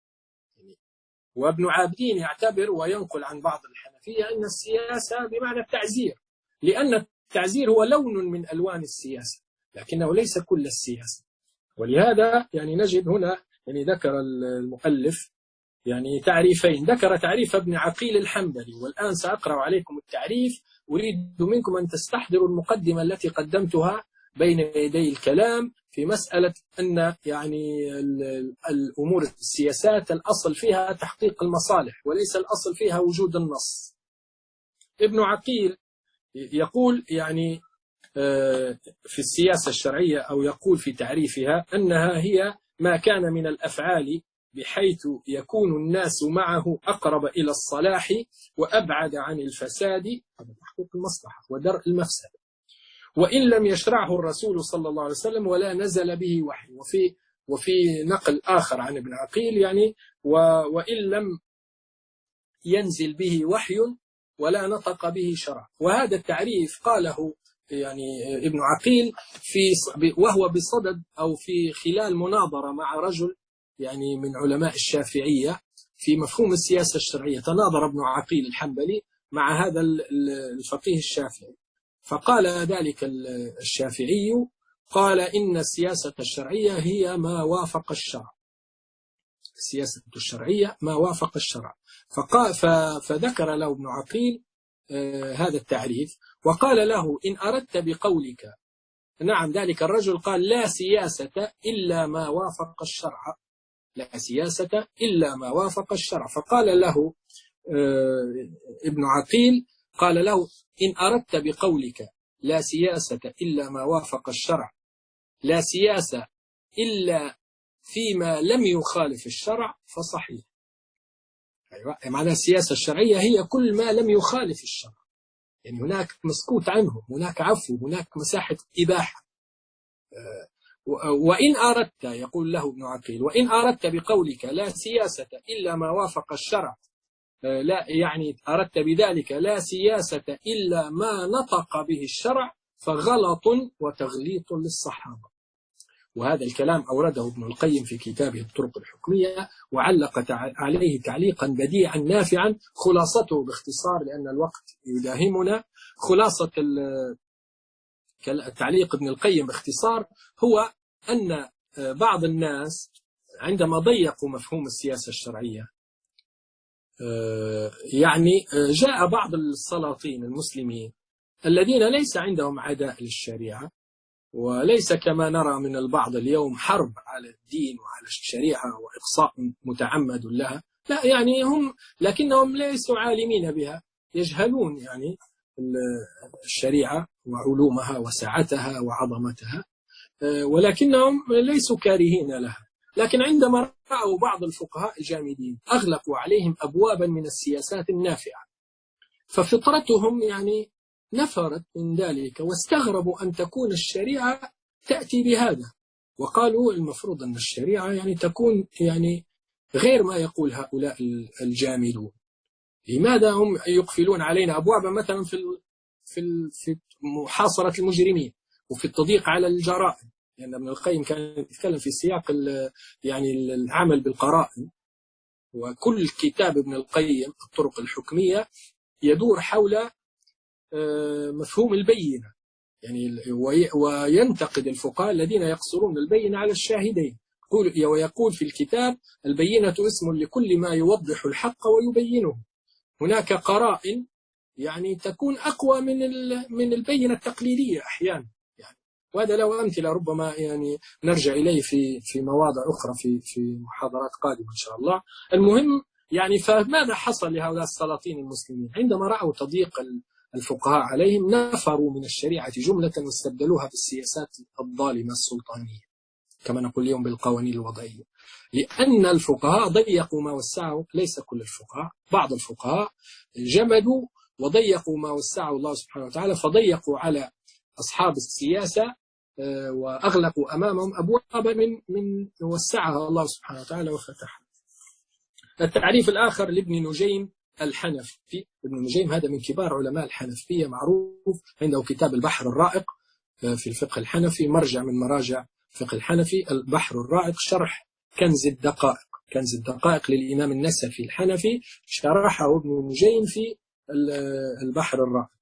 وابن عابدين يعتبر وينقل عن بعض الحنفية أن السياسة بمعنى التعزير، لأن التعزير هو لون من ألوان السياسة لكنه ليس كل السياسة. ولهذا يعني نجد هنا يعني ذكر المؤلف يعني تعريفين، ذكر تعريف ابن عقيل الحنبلي، والآن سأقرأ عليكم التعريف، أريد منكم أن تستحضروا المقدمة التي قدمتها بين يدي الكلام في مسألة أن يعني الأمور السياسات الأصل فيها تحقيق المصالح وليس الأصل فيها وجود النص. ابن عقيل يقول يعني في السياسة الشرعية أو يقول في تعريفها أنها هي ما كان من الأفعال بحيث يكون الناس معه أقرب إلى الصلاح وأبعد عن الفساد، هذا تحقيق المصلحة ودرء المفسدة، وإن لم يشرعه الرسول صلى الله عليه وسلم ولا نزل به وحي. وفي وفي نقل آخر عن ابن عقيل يعني وإن لم ينزل به وحي ولا نطق به شرع. وهذا التعريف قاله يعني ابن عقيل في وهو بصدد أو في خلال مناظرة مع رجل يعني من علماء الشافعية في مفهوم السياسة الشرعية. تناظر ابن عقيل الحنبلي مع هذا الفقيه الشافعي، فقال ذلك الشافعي قال إن السياسة الشرعية هي ما وافق الشرع، السياسة الشرعية ما وافق الشرع. فقال فذكر له ابن عقيل هذا التعريف وقال له إن أردت بقولك، نعم ذلك الرجل قال لا سياسة إلا ما وافق الشرع، لا سياسة إلا ما وافق الشرع. فقال له ابن عقيل قال له إن أردت بقولك لا سياسة إلا ما وافق الشرع، لا سياسة إلا فيما لم يخالف الشرع فصحيح. أيوة، معنى السياسة الشرعية هي كل ما لم يخالف الشرع، يعني هناك مسكوت عنه، هناك عفو، هناك مساحة إباحة. وإن أردت، يقول له ابن عقيل، وإن أردت بقولك لا سياسة إلا ما وافق الشرع، لا يعني أردت بذلك لا سياسة إلا ما نطق به الشرع فغلط وتغليط للصحابة. وهذا الكلام أورده ابن القيم في كتابه الطرق الحكمية وعلق عليه تعليقا بديعا نافعا. خلاصته باختصار لأن الوقت يداهمنا، خلاصة التعليق ابن القيم باختصار هو أن بعض الناس عندما ضيقوا مفهوم السياسة الشرعية يعني جاء بعض السلاطين المسلمين الذين ليس عندهم عداء للشريعة وليس كما نرى من البعض اليوم حرب على الدين وعلى الشريعة وإقصاء متعمد لها، لا يعني هم لكنهم ليسوا عالمين بها، يجهلون يعني الشريعة وعلومها وسعتها وعظمتها، ولكنهم ليسوا كارهين لها. لكن عندما رأوا بعض الفقهاء الجامدين أغلقوا عليهم أبوابا من السياسات النافعة، ففطرتهم يعني نفرت من ذلك واستغربوا أن تكون الشريعة تأتي بهذا، وقالوا المفروض أن الشريعة يعني تكون يعني غير ما يقول هؤلاء الجامدون. لماذا هم يقفلون علينا أبوابا مثلا في في في محاصرة المجرمين وفي التضييق على الجرائم؟ لأن يعني ابن القيم كان يتكلم في سياق يعني العمل بالقرائن، وكل كتاب ابن القيم الطرق الحكمية يدور حول مفهوم البينة، يعني وينتقد الفقهاء الذين يقصرون البينة على الشاهدين، ويقول في الكتاب البينة اسم لكل ما يوضح الحق ويبينه. هناك قرائن يعني تكون أقوى من من البينة التقليدية أحيانا يعني، وهذا له أمثلة ربما يعني نرجع إليه في في مواضع أخرى في في محاضرات قادمة إن شاء الله. المهم يعني فماذا حصل لهؤلاء السلاطين المسلمين عندما رأوا تضييق الفقهاء عليهم نفروا من الشريعة جملة واستبدلوها بالسياسات الظالمة السلطانية، كما نقول اليوم بالقوانين الوضعية، لأن الفقهاء ضيقوا ما وسعوا. ليس كل الفقهاء، بعض الفقهاء جمدوا وضيقوا ما وسعه الله سبحانه وتعالى، فضيقوا على أصحاب السياسة وأغلقوا أمامهم أبواب من من وسعها الله سبحانه وتعالى وفتحها. التعريف الآخر لابن نجيم الحنفي. ابن نجيم هذا من كبار علماء الحنفية، معروف، عنده كتاب البحر الرائق في الفقه الحنفي، مرجع من مراجع الفقه الحنفي. البحر الرائق شرح كنز الدقائق، كنز الدقائق للإمام النسفي الحنفي، شرحه ابن نجيم في البحر الرائق.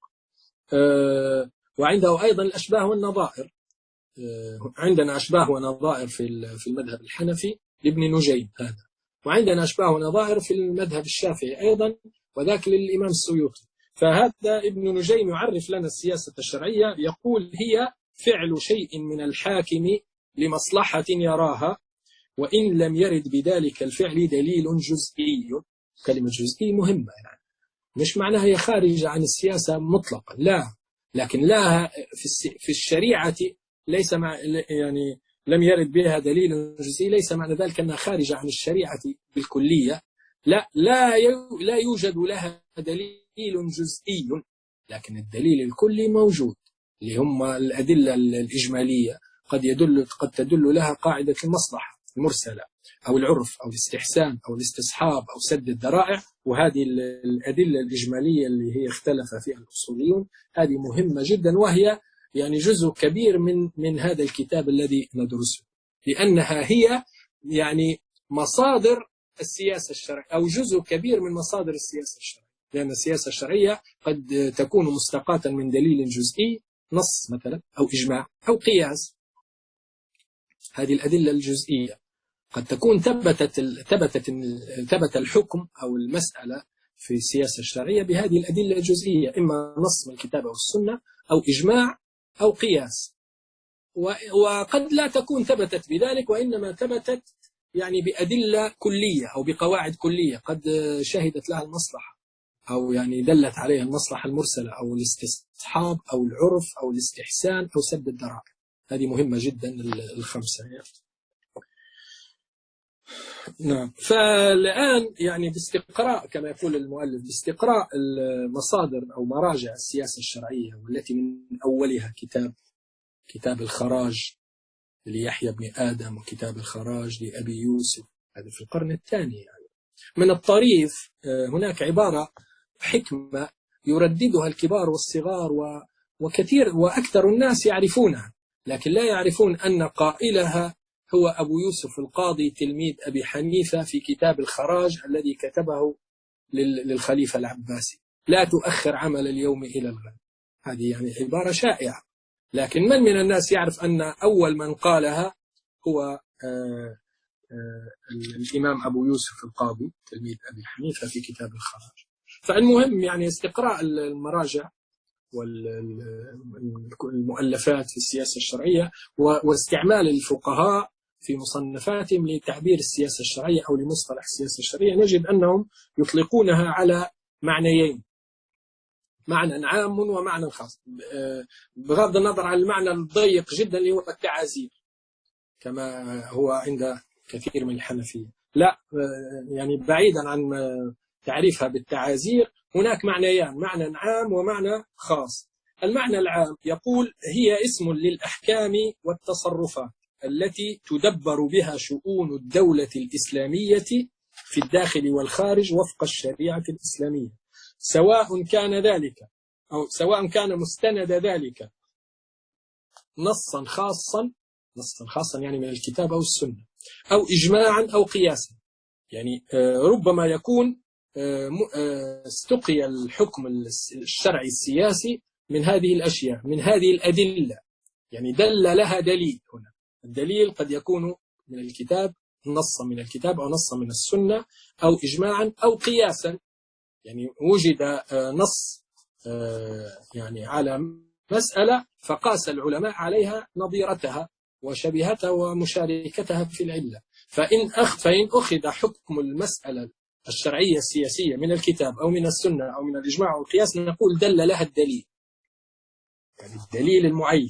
وعنده أيضا الأشباه والنظائر، عندنا أشباه ونظائر في في المذهب الحنفي لابن نجيم هذا، وعندنا أشباه ونظائر في المذهب الشافعي أيضا، وذاك للإمام السيوطي. فهذا ابن نجيم يعرف لنا السياسة الشرعية، يقول هي فعل شيء من الحاكم لمصلحة يراها، وإن لم يرد بذلك الفعل دليل جزئي. كلمة جزئي مهمة، يعني مش معناها هي خارجة عن السياسة مطلقا، لا، لكن لا في الشريعة ليس مع يعني لم يرد بها دليل جزئي، ليس معنى ذلك أنها خارجة عن الشريعة بالكلية، لا لا لا يوجد لها دليل جزئي، لكن الدليل الكلي موجود، اللي هم الأدلة الإجمالية قد يدل قد تدل لها قاعدة المصلحة المرسلة أو العرف أو الاستحسان أو الاستصحاب أو سد الذرائع، وهذه الأدلة الإجمالية اللي هي اختلف فيها الأصوليون هذه مهمة جدا، وهي يعني جزء كبير من من هذا الكتاب الذي ندرسه، لأنها هي يعني مصادر السياسة الشرعية أو جزء كبير من مصادر السياسة الشرعية، لأن السياسة الشرعية قد تكون مستقاة من دليل جزئي، نص مثلا أو إجماع أو قياس. هذه الأدلة الجزئية قد تكون ثبتت ثبتت ثبت الحكم أو المسألة في السياسة الشرعية بهذه الأدلة الجزئية، إما نص من الكتاب أو السنة أو إجماع أو قياس، وقد لا تكون ثبتت بذلك، وإنما ثبتت يعني بأدلة كلية أو بقواعد كلية قد شهدت لها المصلحة أو يعني دلت عليها المصلحة المرسلة أو الاستصحاب أو العرف أو الاستحسان أو سد الذرائع. هذه مهمة جدا الخمسة يعني. نعم. فالآن يعني باستقراء كما يقول المؤلف، باستقراء المصادر أو مراجع السياسة الشرعية، والتي من أولها كتاب كتاب الخراج ليحيى بن آدم وكتاب الخراج لأبي يوسف، هذا في القرن الثاني يعني. من الطريف هناك عبارة حكمة يرددها الكبار والصغار وكثير وأكثر الناس يعرفونها، لكن لا يعرفون أن قائلها هو أبو يوسف القاضي تلميذ أبي حنيفة في كتاب الخراج الذي كتبه للخليفة العباسي: لا تؤخر عمل اليوم إلى الغد. هذه يعني عبارة شائعة، لكن من من الناس يعرف أن أول من قالها هو آآ آآ الإمام أبو يوسف القاضي تلميذ أبي حنيفة في كتاب الخراج. فالمهم يعني استقراء المراجع والمؤلفات في السياسة الشرعية واستعمال الفقهاء في مصنفاتهم لتعبير السياسة الشرعية أو لمصطلح السياسة الشرعية، نجد أنهم يطلقونها على معنيين: معنى عام ومعنى خاص، بغض النظر عن المعنى الضيق جدا اللي هو التعازير كما هو عند كثير من الحنفية. لا، يعني بعيدا عن تعريفها بالتعازير، هناك معنيان: معنى عام ومعنى خاص. المعنى العام يقول هي اسم للأحكام والتصرفات التي تدبر بها شؤون الدولة الإسلامية في الداخل والخارج وفق الشريعة الإسلامية، سواء كان ذلك أو سواء كان مستند ذلك نصا خاصا نصا خاصا يعني من الكتاب أو السنة، أو إجماعا أو قياسا. يعني ربما يكون استقي الحكم الشرعي السياسي من هذه الأشياء، من هذه الأدلة، يعني دل لها دليل. هنا الدليل قد يكون من الكتاب، نصا من الكتاب أو نصا من السنة أو إجماعا أو قياسا، يعني وجد نص يعني على مسألة فقاس العلماء عليها نظيرتها وشبيهتها ومشاركتها في العلة، فإن أخ فإن أخذ حكم المسألة الشرعية السياسية من الكتاب أو من السنة أو من الإجماع والقياس نقول دل لها الدليل، يعني الدليل المعين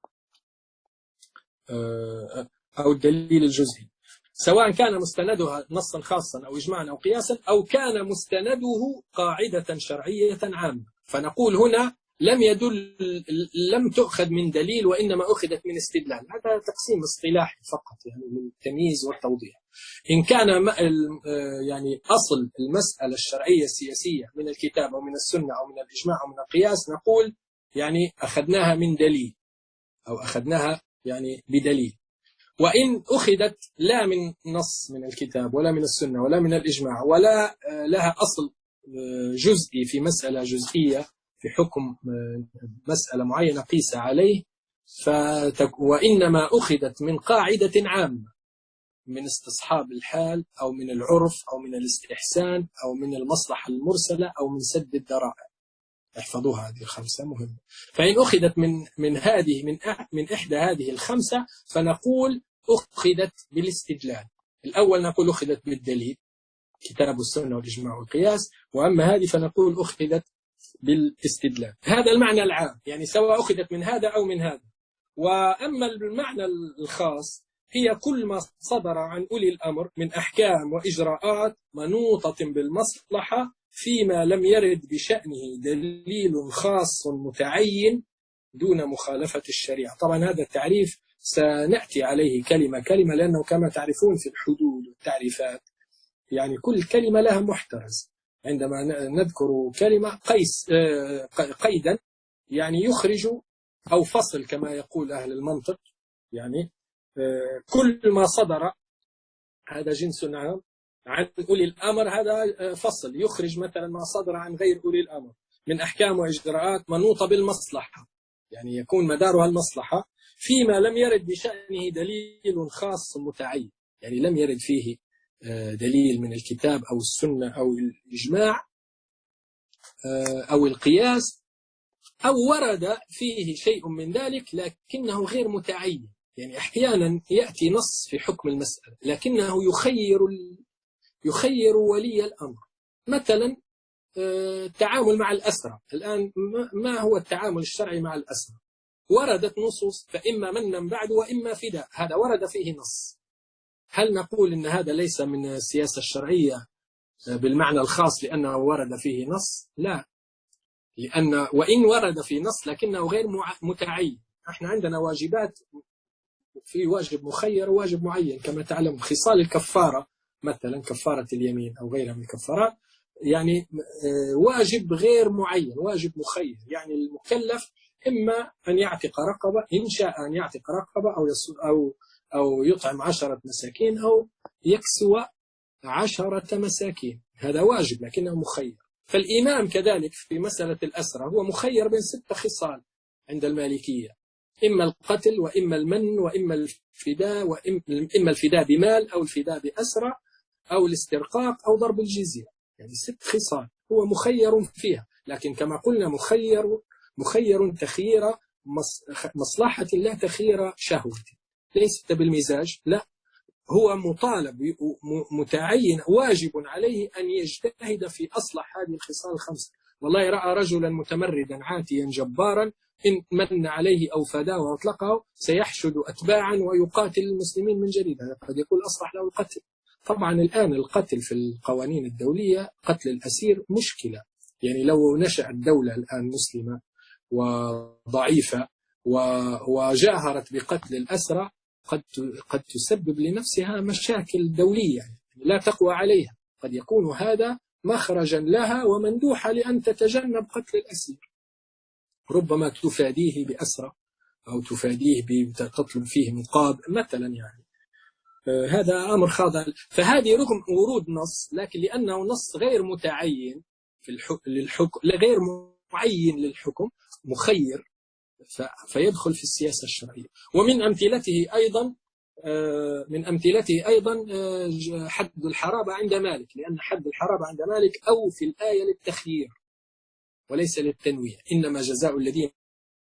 أو الدليل الجزئي، سواء كان مستندها نصا خاصا أو إجماعا أو قياسا، أو كان مستنده قاعدة شرعية عامة. فنقول هنا لم يدل لم تؤخذ من دليل وإنما أخذت من استدلال. هذا تقسيم اصطلاحي فقط يعني للتمييز والتوضيح. إن كان يعني أصل المسألة الشرعية السياسية من الكتاب أو من السنة أو من الإجماع أو من القياس نقول يعني أخذناها من دليل أو أخذناها يعني بدليل. وإن أخذت لا من نص من الكتاب ولا من السنة ولا من الإجماع ولا لها أصل جزئي في مسألة جزئية في حكم مسألة معينة قيس عليه، وإنما أخذت من قاعدة عامة من استصحاب الحال أو من العرف أو من الاستحسان أو من المصلحة المرسلة أو من سد الذرائع. احفظوها هذه الخمسة مهمة. فإن أخذت من من هذه من من إحدى هذه الخمسة فنقول أخذت بالاستدلال. الأول نقول أخذت بالدليل كتاب السنة والإجماع والقياس، وأما هذه فنقول أخذت بالاستدلال. هذا المعنى العام، يعني سواء أخذت من هذا أو من هذا. وأما المعنى الخاص هي كل ما صدر عن أولي الأمر من أحكام وإجراءات منوطة بالمصلحة فيما لم يرد بشأنه دليل خاص متعين دون مخالفة الشريعة. طبعا هذا التعريف سنأتي عليه كلمة كلمة، لأنه كما تعرفون في الحدود والتعريفات يعني كل كلمة لها محترز. عندما نذكر كلمة قيس قيدا يعني يخرج أو فصل كما يقول أهل المنطق، يعني كل ما صدر هذا جنس عام عن أولي الأمر هذا فصل يخرج مثلا ما صدر عن غير أولي الأمر من أحكام وإجراءات منوطة بالمصلحة، يعني يكون مدارها المصلحة فيما لم يرد بشأنه دليل خاص متعين، يعني لم يرد فيه دليل من الكتاب أو السنة أو الإجماع أو القياس، أو ورد فيه شيء من ذلك لكنه غير متعين. يعني أحيانا يأتي نص في حكم المسألة لكنه يخير يخير ولي الأمر. مثلا التعامل مع الأسرى، الآن ما هو التعامل الشرعي مع الأسرى؟ وردت نصوص فإما منا بعد وإما فداء، هذا ورد فيه نص. هل نقول إن هذا ليس من السياسة الشرعية بالمعنى الخاص لأنه ورد فيه نص؟ لا، لأن وإن ورد فيه نص لكنه غير متعين. احنا عندنا واجبات، في واجب مخير وواجب معين كما تعلم. خصال الكفارة مثلا كفارة اليمين أو غيرها من الكفارات يعني واجب غير معين، واجب مخير، يعني المكلف إما أن يعتق رقبة إن شاء أن يعتق رقبة أو أو أو يطعم عشرة مساكين أو يكسو عشرة مساكين، هذا واجب لكنه مخير. فالإمام كذلك في مسألة الأسرة هو مخير بين ست خصال عند المالكية، إما القتل وإما المن وإما الفداء وإما الفداء بمال أو الفداء بأسرة أو الاسترقاق أو ضرب الجزية، يعني ست خصال هو مخير فيها. لكن كما قلنا مخير مخير تخيير مصلحة لا تخيير شهوة، ليست بالمزاج، لا، هو مطالب متعين واجب عليه أن يجتهد في أصلح هذه الخصال الخمسة. والله رأى رجلا متمردا عاتيا جبارا إن من عليه أو فداه وأطلقه سيحشد أتباعا ويقاتل المسلمين من جديد، هذا قد يقول أصلح له القتل. طبعا الآن القتل في القوانين الدولية قتل الأسير مشكلة، يعني لو نشأت دولة الآن مسلمة وضعيفة وجاهرت بقتل الأسرى قد قد تسبب لنفسها مشاكل دولية يعني لا تقوى عليها، قد يكون هذا مخرجا لها ومندوحة لأن تتجنب قتل الأسير، ربما تفاديه بأسرى أو تفاديه بتطلب فيه مقابل مثلا، يعني آه هذا أمر خاضع. فهذه رغم ورود نص لكن لأنه نص غير متعين في الحكم للحكم غير معين للحكم مخير فيدخل في السياسة الشرعية. ومن أمثلته أيضا من أمثلته أيضا حد الحرابة عند مالك، لأن حد الحرابة عند مالك أو في الآية للتخيير وليس للتنويع، إنما جزاء الذين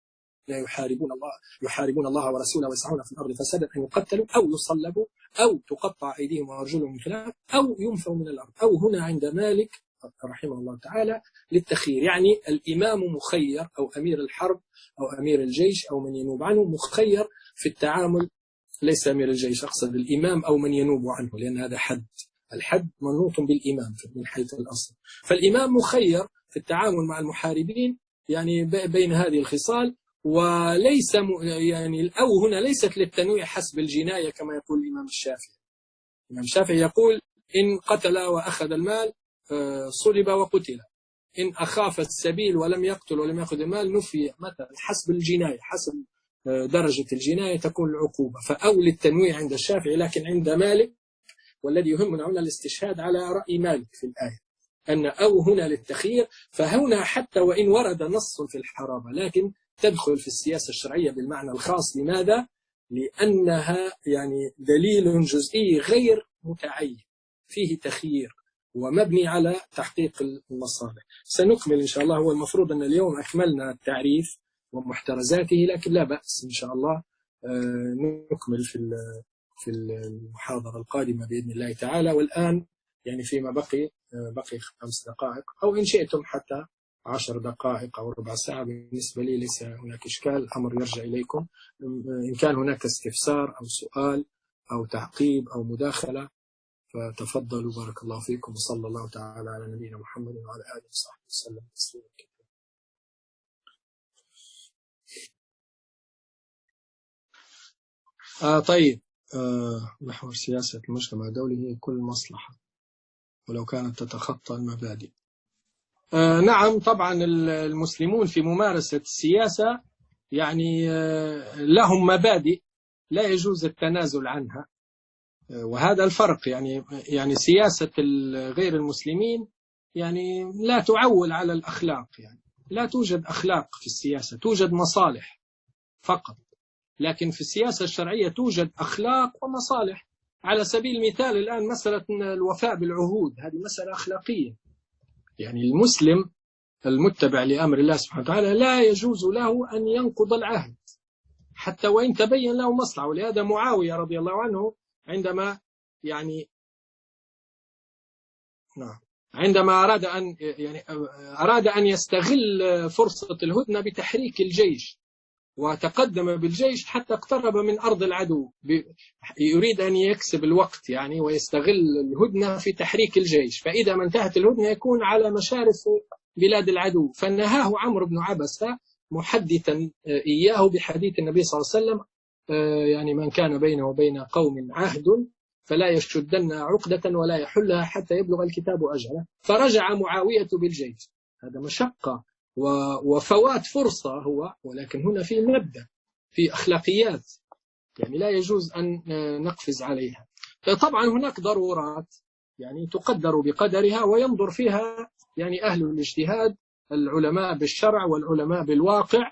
يحاربون الله يحاربون الله ورسوله ويسعون في الأرض فسادا أن يقتلوا أو يصلبوا أو تقطع أيديهم وأرجلهم من خلاف أو ينفوا من الأرض. أو هنا عند مالك رحمه الله تعالى للتخيير، يعني الإمام مخير أو أمير الحرب أو أمير الجيش أو من ينوب عنه مخير في التعامل، ليس أمير الجيش، أقصد الإمام أو من ينوب عنه، لأن هذا حد، الحد منوط بالإمام من حيث الأصل. فالإمام مخير في التعامل مع المحاربين يعني بين هذه الخصال، وليس يعني الأو هنا ليست للتنويع حسب الجناية كما يقول الإمام الشافعي. الإمام الشافعي يقول إن قتل وأخذ المال صلب وقتل، إن أخاف السبيل ولم يقتل ولم يأخذ المال نفي، مثلا حسب الجناية، حسب درجة الجناية تكون العقوبة. فأو للتنويع عند الشافعي، لكن عند مالك والذي يهمنا هنا الاستشهاد على رأي مالك في الآية أن أو هنا للتخيير. فهنا حتى وإن ورد نص في الحرابة لكن تدخل في السياسة الشرعية بالمعنى الخاص. لماذا؟ لأنها يعني دليل جزئي غير متعين فيه تخيير ومبني على تحقيق المصالح. سنكمل إن شاء الله. هو المفروض أن اليوم أكملنا التعريف ومحترزاته، لكن لا بأس إن شاء الله نكمل في في المحاضرة القادمة بإذن الله تعالى. والآن يعني فيما بقي بقي خمس دقائق أو إن شئتم حتى عشر دقائق أو ربع ساعة، بالنسبة لي ليس هناك إشكال، الأمر يرجع إليكم. إن كان هناك استفسار أو سؤال أو تعقيب أو مداخلة فتفضلوا، بارك الله فيكم، وصلى الله تعالى على نبينا محمد وعلى آله وصحبه وسلم تسليما كثيرا. آه طيب، آه محور سياسة المجتمع الدولي هي كل مصلحة ولو كانت تتخطى المبادئ. آه نعم طبعا المسلمون في ممارسة السياسة يعني آه لهم مبادئ لا يجوز التنازل عنها، آه وهذا الفرق. يعني يعني سياسة غير المسلمين يعني لا تعول على الأخلاق، يعني لا توجد أخلاق في السياسة، توجد مصالح فقط. لكن في السياسة الشرعية توجد أخلاق ومصالح. على سبيل المثال الآن مسألة الوفاء بالعهود، هذه مسألة أخلاقية. يعني المسلم المتبع لأمر الله سبحانه وتعالى لا يجوز له أن ينقض العهد حتى وإن تبين له مصلحة. ولهذا معاوية رضي الله عنه عندما يعني نعم عندما أراد أن يعني أراد أن يستغل فرصة الهدنة بتحريك الجيش، وتقدم بالجيش حتى اقترب من أرض العدو، يريد أن يكسب الوقت يعني ويستغل الهدنة في تحريك الجيش، فإذا ما انتهت الهدنة يكون على مشارف بلاد العدو. فنهاه عمرو بن عبسة محدثا إياه بحديث النبي صلى الله عليه وسلم يعني من كان بينه وبين قوم عهد فلا يشدن عقدة ولا يحلها حتى يبلغ الكتاب أجله. فرجع معاوية بالجيش، هذا مشقة وفوات فرصة هو، ولكن هنا في مبدأ، في أخلاقيات يعني لا يجوز أن نقفز عليها. طبعا هناك ضرورات يعني تقدر بقدرها وينظر فيها يعني أهل الاجتهاد، العلماء بالشرع والعلماء بالواقع،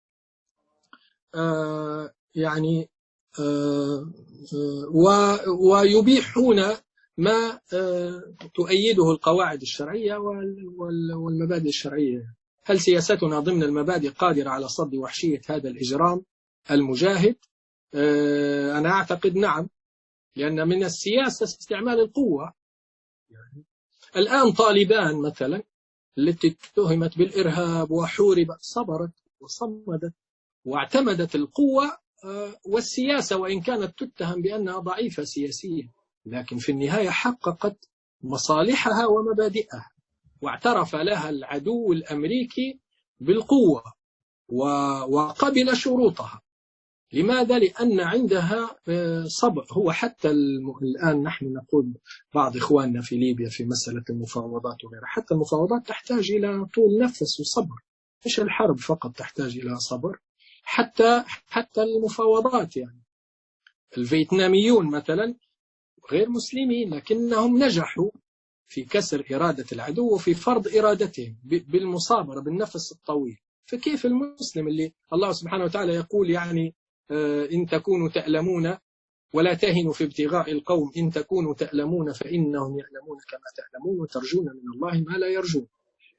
آه يعني آه آه ويبيحون ما آه تؤيده القواعد الشرعية والمبادئ الشرعية. هل سياستنا ضمن المبادئ قادرة على صد وحشية هذا الإجرام المجاهد؟ آه أنا أعتقد نعم، لأن من السياسة استعمال القوة. يعني الآن طالبان مثلا التي اتهمت بالإرهاب وحوربت صبرت وصمدت واعتمدت القوة والسياسة، وإن كانت تتهم بأنها ضعيفة سياسيا، لكن في النهاية حققت مصالحها ومبادئها، واعترف لها العدو الأمريكي بالقوة وقبل شروطها. لماذا؟ لأن عندها صبر. هو حتى الآن نحن نقول بعض إخواننا في ليبيا في مسألة المفاوضات وغيرها، حتى المفاوضات تحتاج إلى طول نفس وصبر، مش الحرب فقط تحتاج إلى صبر، حتى حتى المفاوضات. يعني الفيتناميون مثلا غير مسلمين لكنهم نجحوا في كسر إرادة العدو وفي فرض إرادتهم بالمصابرة بالنفس الطويل. فكيف المسلم اللي الله سبحانه وتعالى يقول يعني إن تكونوا تألمون ولا تهنوا في ابتغاء القوم إن تكونوا تألمون فإنهم يألمون كما تألمون وترجون من الله ما لا يرجون.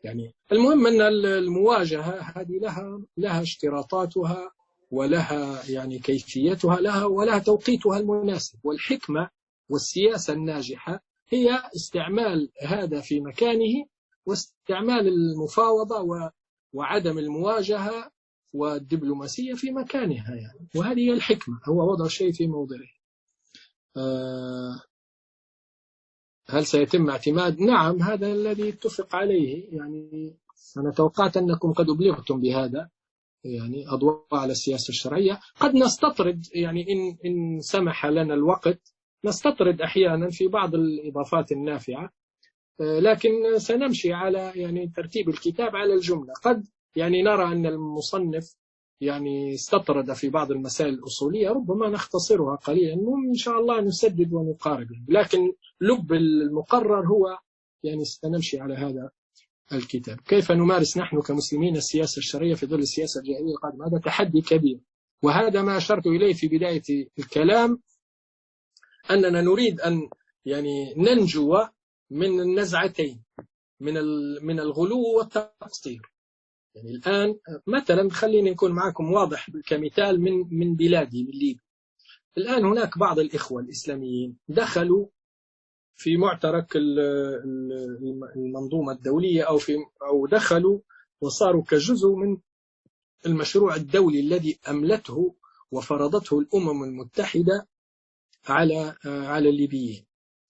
يعني المهم أن المواجهة هذه لها لها اشتراطاتها ولها يعني كيفيتها لها ولها توقيتها المناسب، والحكمة والسياسة الناجحة هي استعمال هذا في مكانه، واستعمال المفاوضة وعدم المواجهة والدبلوماسية في مكانها يعني. وهذه هي الحكمة، هو وضع الشيء في موضعه. أه هل سيتم اعتماد؟ نعم، هذا الذي اتفق عليه. يعني أنا توقعت أنكم قد أبلغتم بهذا، يعني أضواء على السياسة الشرعية. قد نستطرد يعني إن, إن سمح لنا الوقت نستطرد أحيانا في بعض الإضافات النافعة، لكن سنمشي على يعني ترتيب الكتاب على الجملة. قد يعني نرى أن المصنف يعني استطرد في بعض المسائل الأصولية، ربما نختصرها قليلا وإن شاء الله نسدد ونقارب، لكن لب المقرر هو يعني سنمشي على هذا الكتاب. كيف نمارس نحن كمسلمين السياسة الشرعية في ظل السياسة الجاهلية القادمة؟ هذا تحدي كبير، وهذا ما أشرت إليه في بداية الكلام، أننا نريد أن يعني ننجو من النزعتين، من من الغلو والتقصير. يعني الآن مثلا خليني نكون معكم واضح كمثال من من بلادي، من ليبيا. الآن هناك بعض الإخوة الإسلاميين دخلوا في معترك المنظومة الدولية أو في أو دخلوا وصاروا كجزء من المشروع الدولي الذي أملته وفرضته الأمم المتحدة على على الليبيين.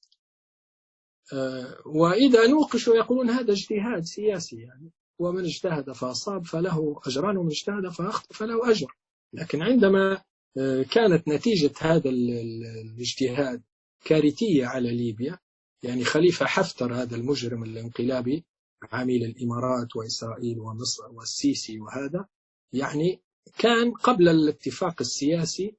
وإذا نوقشوا يقولون هذا اجتهاد سياسي، يعني ومن اجتهد فأصاب فله أجران ومن اجتهد فأخطأ فله أجر. لكن عندما كانت نتيجة هذا الاجتهاد كارثية على ليبيا، يعني خليفة حفتر هذا المجرم الانقلابي عميل الإمارات وإسرائيل ومصر والسيسي، وهذا يعني كان قبل الاتفاق السياسي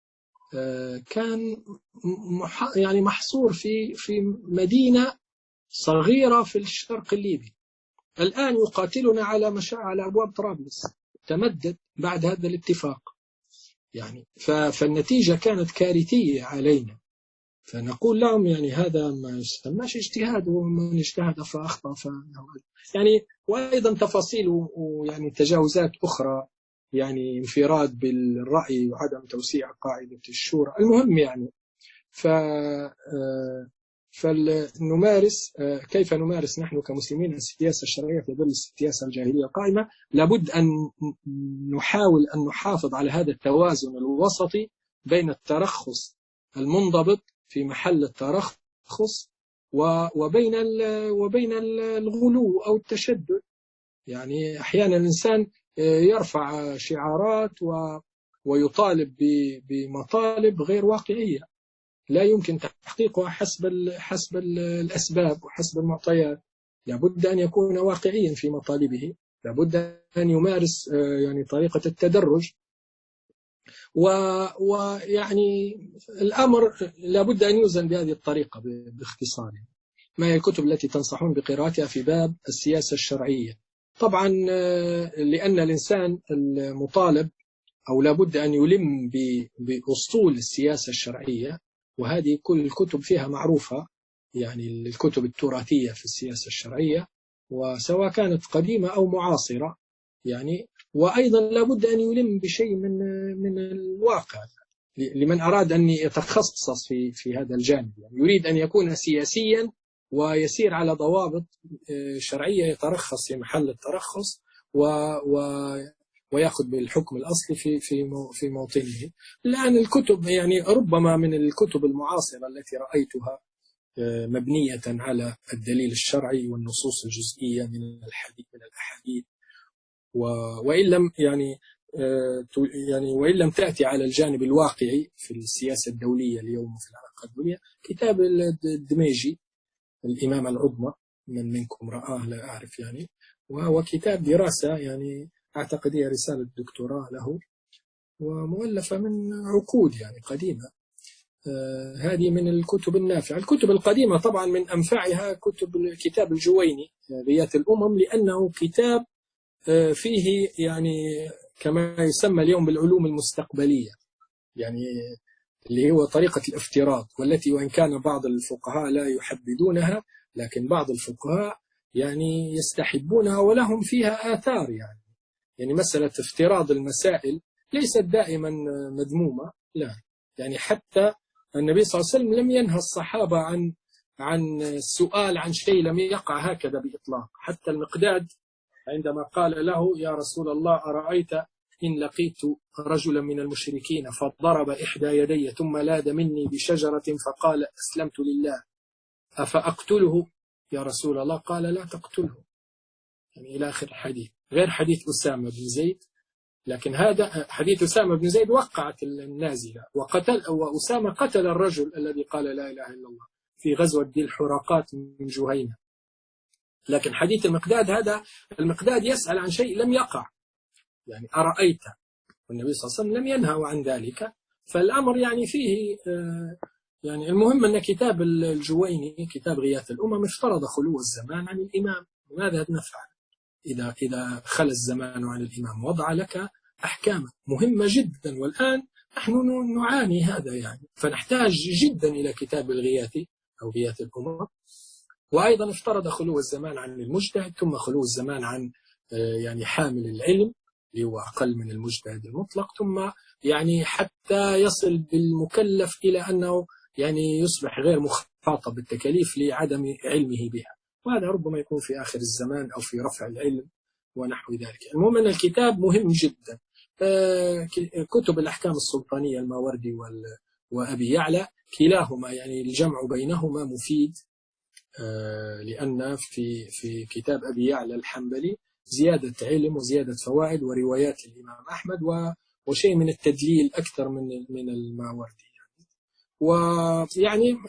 كان يعني محصور في في مدينة صغيرة في الشرق الليبي. الآن يقاتلنا على مشاع على أبواب طرابلس، تمدد بعد هذا الاتفاق. يعني فالنتيجة كانت كارثية علينا، فنقول لهم يعني هذا ما يسمىش اجتهاد، ومن اجتهد فأخطأ ف يعني. وأيضا تفاصيل ويعني تجاوزات أخرى، يعني انفراد بالرأي وعدم توسيع قاعدة الشورى. المهم يعني ف فنمارس كيف نمارس نحن كمسلمين السياسة الشرعية في ظل السياسة الجاهلية القائمة؟ لابد أن نحاول أن نحافظ على هذا التوازن الوسطي بين الترخص المنضبط في محل الترخص وبين وبين الغلو أو التشدد. يعني أحيانا الإنسان يرفع شعارات ويطالب بمطالب غير واقعية لا يمكن تحقيقها حسب حسب الأسباب وحسب المعطيات. لابد أن يكون واقعيا في مطالبه، لابد أن يمارس يعني طريقة التدرج، ويعني الأمر لابد أن يوزن بهذه الطريقة باختصار. ما هي الكتب التي تنصحون بقراءتها في باب السياسة الشرعية؟ طبعا لأن الإنسان المطالب أو لابد أن يلم بأصول السياسة الشرعية، وهذه كل الكتب فيها معروفة، يعني الكتب التراثية في السياسة الشرعية، وسواء كانت قديمة أو معاصرة يعني. وأيضا لابد أن يلم بشيء من من الواقع لمن أراد أن يتخصص في في هذا الجانب، يعني يريد أن يكون سياسيا ويسير على ضوابط شرعية يترخص في محل الترخص و, و ويأخذ بالحكم الأصلي في في في موطنه. الآن الكتب يعني ربما من الكتب المعاصرة التي رأيتها مبنية على الدليل الشرعي والنصوص الجزئية من الحديث من الأحاديث، وإن لم يعني يعني وإن لم تأتي على الجانب الواقعي في السياسة الدولية اليوم وفي العلاقات الدولية. كتاب الدميجي الإمام العظمى، من منكم رآه لا أعرف يعني، وهو كتاب دراسة يعني أعتقد هي رسالة دكتوراه له، ومؤلفة من عقود يعني قديمة. آه هذه من الكتب النافعة. الكتب القديمة طبعا من أنفعها كتب كتاب الجويني بيات الأمم، لأنه كتاب آه فيه يعني كما يسمى اليوم بالعلوم المستقبلية، يعني اللي هو طريقة الافتراض، والتي وإن كان بعض الفقهاء لا يحبذونها، لكن بعض الفقهاء يعني يستحبونها ولهم فيها آثار. يعني يعني مسألة افتراض المسائل ليست دائما مذمومة، لا. يعني حتى النبي صلى الله عليه وسلم لم ينهى الصحابة عن عن السؤال عن شيء لم يقع هكذا بإطلاق. حتى المقداد عندما قال له يا رسول الله أرأيت إن لقيت رجلا من المشركين فضرب إحدى يدي ثم لاد مني بشجرة فقال أسلمت لله أفأقتله يا رسول الله؟ قال لا تقتله، يعني إلى آخر الحديث، غير حديث أسامة بن زيد. لكن هذا حديث أسامة بن زيد وقعت النازلة وقتل، وأسامة قتل الرجل الذي قال لا إله إلا الله في غزوة ذي الحرقات من جهينة. لكن حديث المقداد هذا، المقداد يسأل عن شيء لم يقع، يعني أرأيت، والنبي صلى الله عليه وسلم لم ينهى عن ذلك. فالأمر يعني فيه يعني المهم أن كتاب الجويني كتاب غياث الأمم افترض خلو الزمان عن الإمام. ماذا نفعل إذا إذا خلى الزمان عن الإمام؟ وضع لك أحكام مهمة جدا، والآن نحن نعاني هذا يعني، فنحتاج جدا إلى كتاب الغياث أو غياث الأمم. وأيضا افترض خلو الزمان عن المجتهد، ثم خلو الزمان عن يعني حامل العلم اللي هو أقل من المجتهد المطلق، ثم يعني حتى يصل بالمكلف إلى أنه يعني يصبح غير مخاطب بالتكاليف لعدم علمه بها، وهذا ربما يكون في آخر الزمان أو في رفع العلم ونحو ذلك. المهم أن الكتاب مهم جدا. كتب الأحكام السلطانية الماوردي وأبي يعلى كلاهما يعني الجمع بينهما مفيد، لأن في في كتاب أبي يعلى الحنبلي زيادة علم وزيادة فوائد وروايات الإمام أحمد وشيء من التدليل أكثر من من الماوردي. ويعني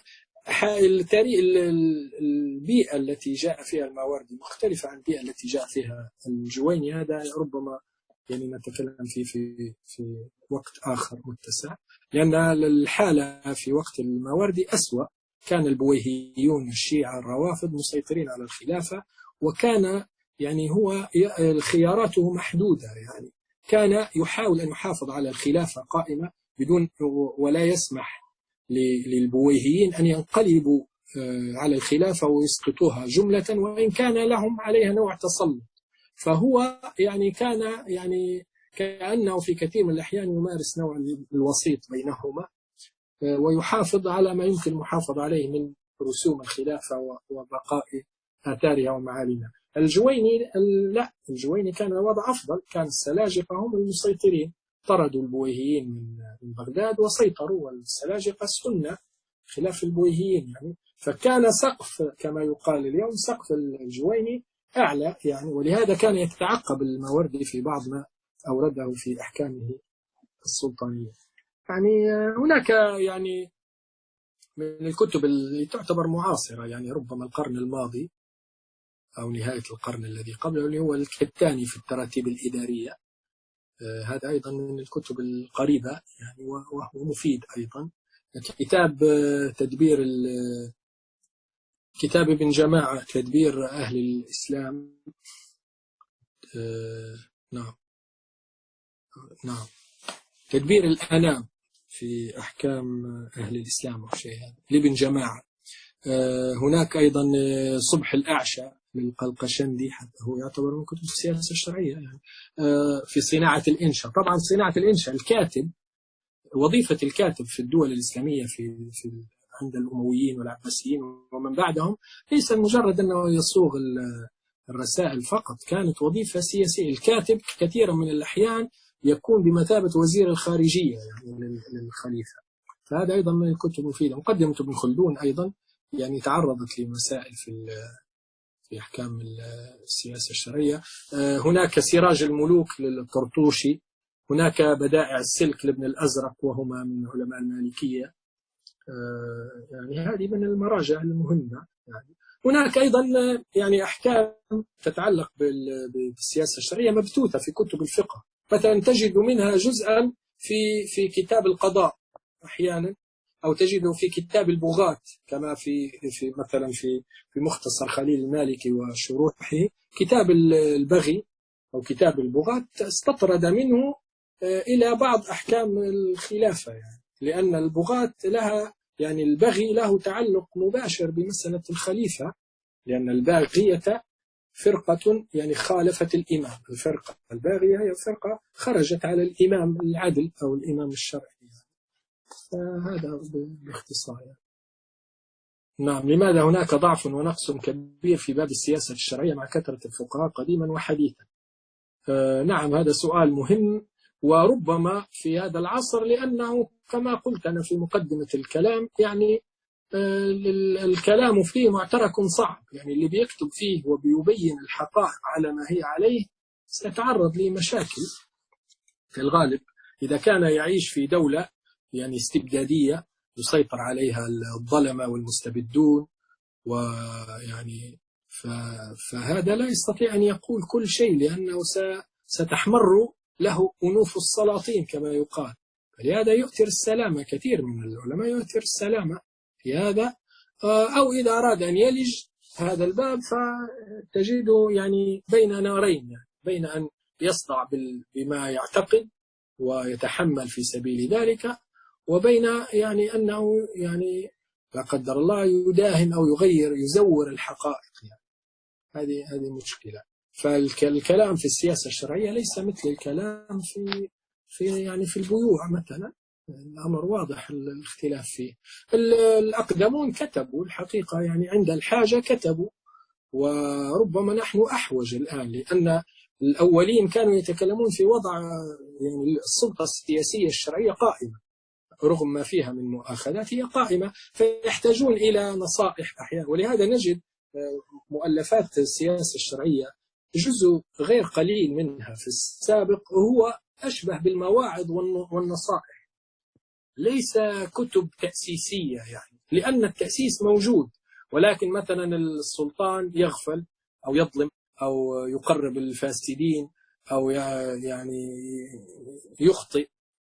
البيئة التي جاء فيها الماوردي مختلفة عن البيئة التي جاء فيها الجويني، هذا ربما يعني نتكلم فيه في في وقت آخر متسع، لأن الحالة في وقت الماوردي أسوأ. كان البويهيون الشيعة الروافض مسيطرين على الخلافة، وكان يعني هو خياراته محدودة، يعني كان يحاول أن يحافظ على الخلافة قائمة بدون ولا يسمح للبويهيين أن ينقلبوا على الخلافة ويسقطوها جملة، وإن كان لهم عليها نوع تسلط. فهو يعني كان يعني كأنه في كثير من الأحيان يمارس نوع الوسيط بينهما، ويحافظ على ما يمكن المحافظة عليه من رسوم الخلافة وبقاء آثارها ومعالمها. الجويني لا، الجويني كان الوضع أفضل، كان السلاجقة هم المسيطرين، طردوا البويهيين من بغداد وسيطروا، والسلاجقة السنة خلاف البويهيين يعني. فكان سقف كما يقال اليوم سقف الجويني أعلى يعني، ولهذا كان يتعقب الماوردي في بعض ما أورده في أحكامه السلطانية. يعني هناك يعني من الكتب اللي تعتبر معاصرة، يعني ربما القرن الماضي أو نهاية القرن الذي قبله، اللي هو الكتاني في التراتيب الإدارية. هذا أيضا من الكتب القريبة يعني، وهو مفيد أيضا. كتاب تدبير كتاب ابن جماعة تدبير أهل الإسلام، نعم نعم تدبير الأنام في أحكام أهل الإسلام أو شيء هذا لابن جماعة. هناك أيضا صبح الأعشى للقلقشندي، حتى هو يعتبر من كتب السياسة الشرعية يعني. في صناعة الإنشاء، طبعا صناعة الإنشاء الكاتب، وظيفة الكاتب في الدول الإسلامية في في عند الأمويين والعباسيين ومن بعدهم ليس مجرد أنه يصوغ الرسائل فقط، كانت وظيفة سياسية. الكاتب كثيرا من الأحيان يكون بمثابة وزير الخارجية يعني للخليفة. فهذا أيضا من الكتب المفيدة. مقدمة ابن خلدون أيضا يعني تعرضت لمسائل في في أحكام السياسة الشرعية. هناك سراج الملوك للطرطوشي، هناك بدائع السلك لابن الأزرق وهما من علماء المالكية. يعني هذه من المراجع المهمة يعني. هناك أيضا يعني أحكام تتعلق بالسياسة الشرعية مبثوثة في كتب الفقه، مثلا تجد منها جزءا في في كتاب القضاء أحيانا، أو تجده في كتاب البغاة كما في في مثلا في في مختصر خليل المالكي وشروحه. كتاب البغي أو كتاب البغاة استطرد منه إلى بعض أحكام الخلافة يعني، لأن البغاة لها يعني البغي له تعلق مباشر بمسألة الخليفة، لأن الباغية فرقة يعني خالفت الإمام. الفرقة الباغية هي فرقة خرجت على الإمام العدل أو الإمام الشرعي. فهذا باختصار يعني. نعم. لماذا هناك ضعف ونقص كبير في باب السياسة الشرعية مع كثرة الفقهاء قديما وحديثا؟ آه نعم، هذا سؤال مهم، وربما في هذا العصر، لأنه كما قلت أنا في مقدمة الكلام يعني آه الكلام فيه معترك صعب. يعني اللي بيكتب فيه وبيبين الحقائق على ما هي عليه سيتعرض لمشاكل في الغالب إذا كان يعيش في دولة يعني استبدادية يسيطر عليها الظلمة والمستبدون، ويعني فهذا لا يستطيع أن يقول كل شيء، لأنه ستحمر له أنوف السلاطين كما يقال. فلهذا يؤثر السلامة، كثير من العلماء يؤثر السلامة في هذا، أو إذا أراد أن يلج هذا الباب فتجده يعني بين نارين، يعني بين أن يصدع بما يعتقد ويتحمل في سبيل ذلك، وبين يعني أنه يعني لا قدر الله يداهن أو يغير يزور الحقائق. يعني هذه هذه مشكلة. فالكلام في السياسة الشرعية ليس مثل الكلام في في يعني في البيوع مثلا، الأمر واضح الاختلاف فيه. الأقدمون كتبوا الحقيقة، يعني عند الحاجة كتبوا، وربما نحن أحوج الآن، لأن الأولين كانوا يتكلمون في وضع يعني السلطة السياسية الشرعية قائمة رغم ما فيها من مؤاخذات، هي قائمة، فيحتاجون إلى نصائح أحيانا. ولهذا نجد مؤلفات السياسة الشرعية جزء غير قليل منها في السابق هو أشبه بالمواعظ والنصائح، ليس كتب تأسيسية، يعني لأن التأسيس موجود، ولكن مثلا السلطان يغفل أو يظلم أو يقرب الفاسدين أو يعني يخطئ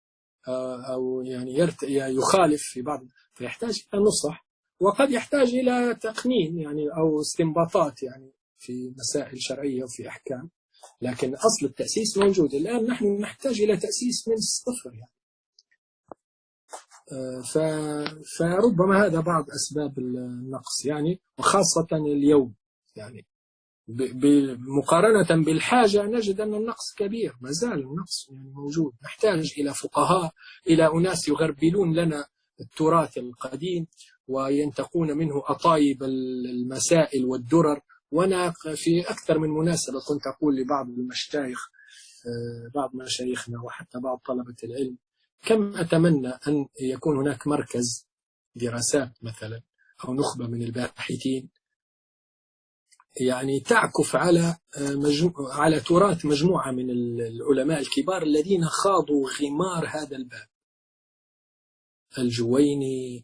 أو يعني يخالف في بعض، فيحتاج إلى نصح، وقد يحتاج إلى تقنين يعني أو استنباطات يعني في مسائل شرعية وفي أحكام، لكن أصل التأسيس موجود. الآن نحن نحتاج إلى تأسيس من الصفر يعني. فربما هذا بعض أسباب النقص يعني، وخاصة اليوم يعني مقارنة بالحاجة نجد أن النقص كبير، ما زال النقص يعني موجود. نحتاج إلى فقهاء، إلى أناس يغربلون لنا التراث القديم وينتقون منه أطايب المسائل والدرر. وأنا في أكثر من مناسبة كنت أقول لبعض المشايخ، بعض مشايخنا وحتى بعض طلبة العلم، كم أتمنى أن يكون هناك مركز دراسات مثلا أو نخبة من الباحثين يعني تعكف على مجمو... على تراث مجموعة من العلماء الكبار الذين خاضوا غمار هذا الباب، الجويني،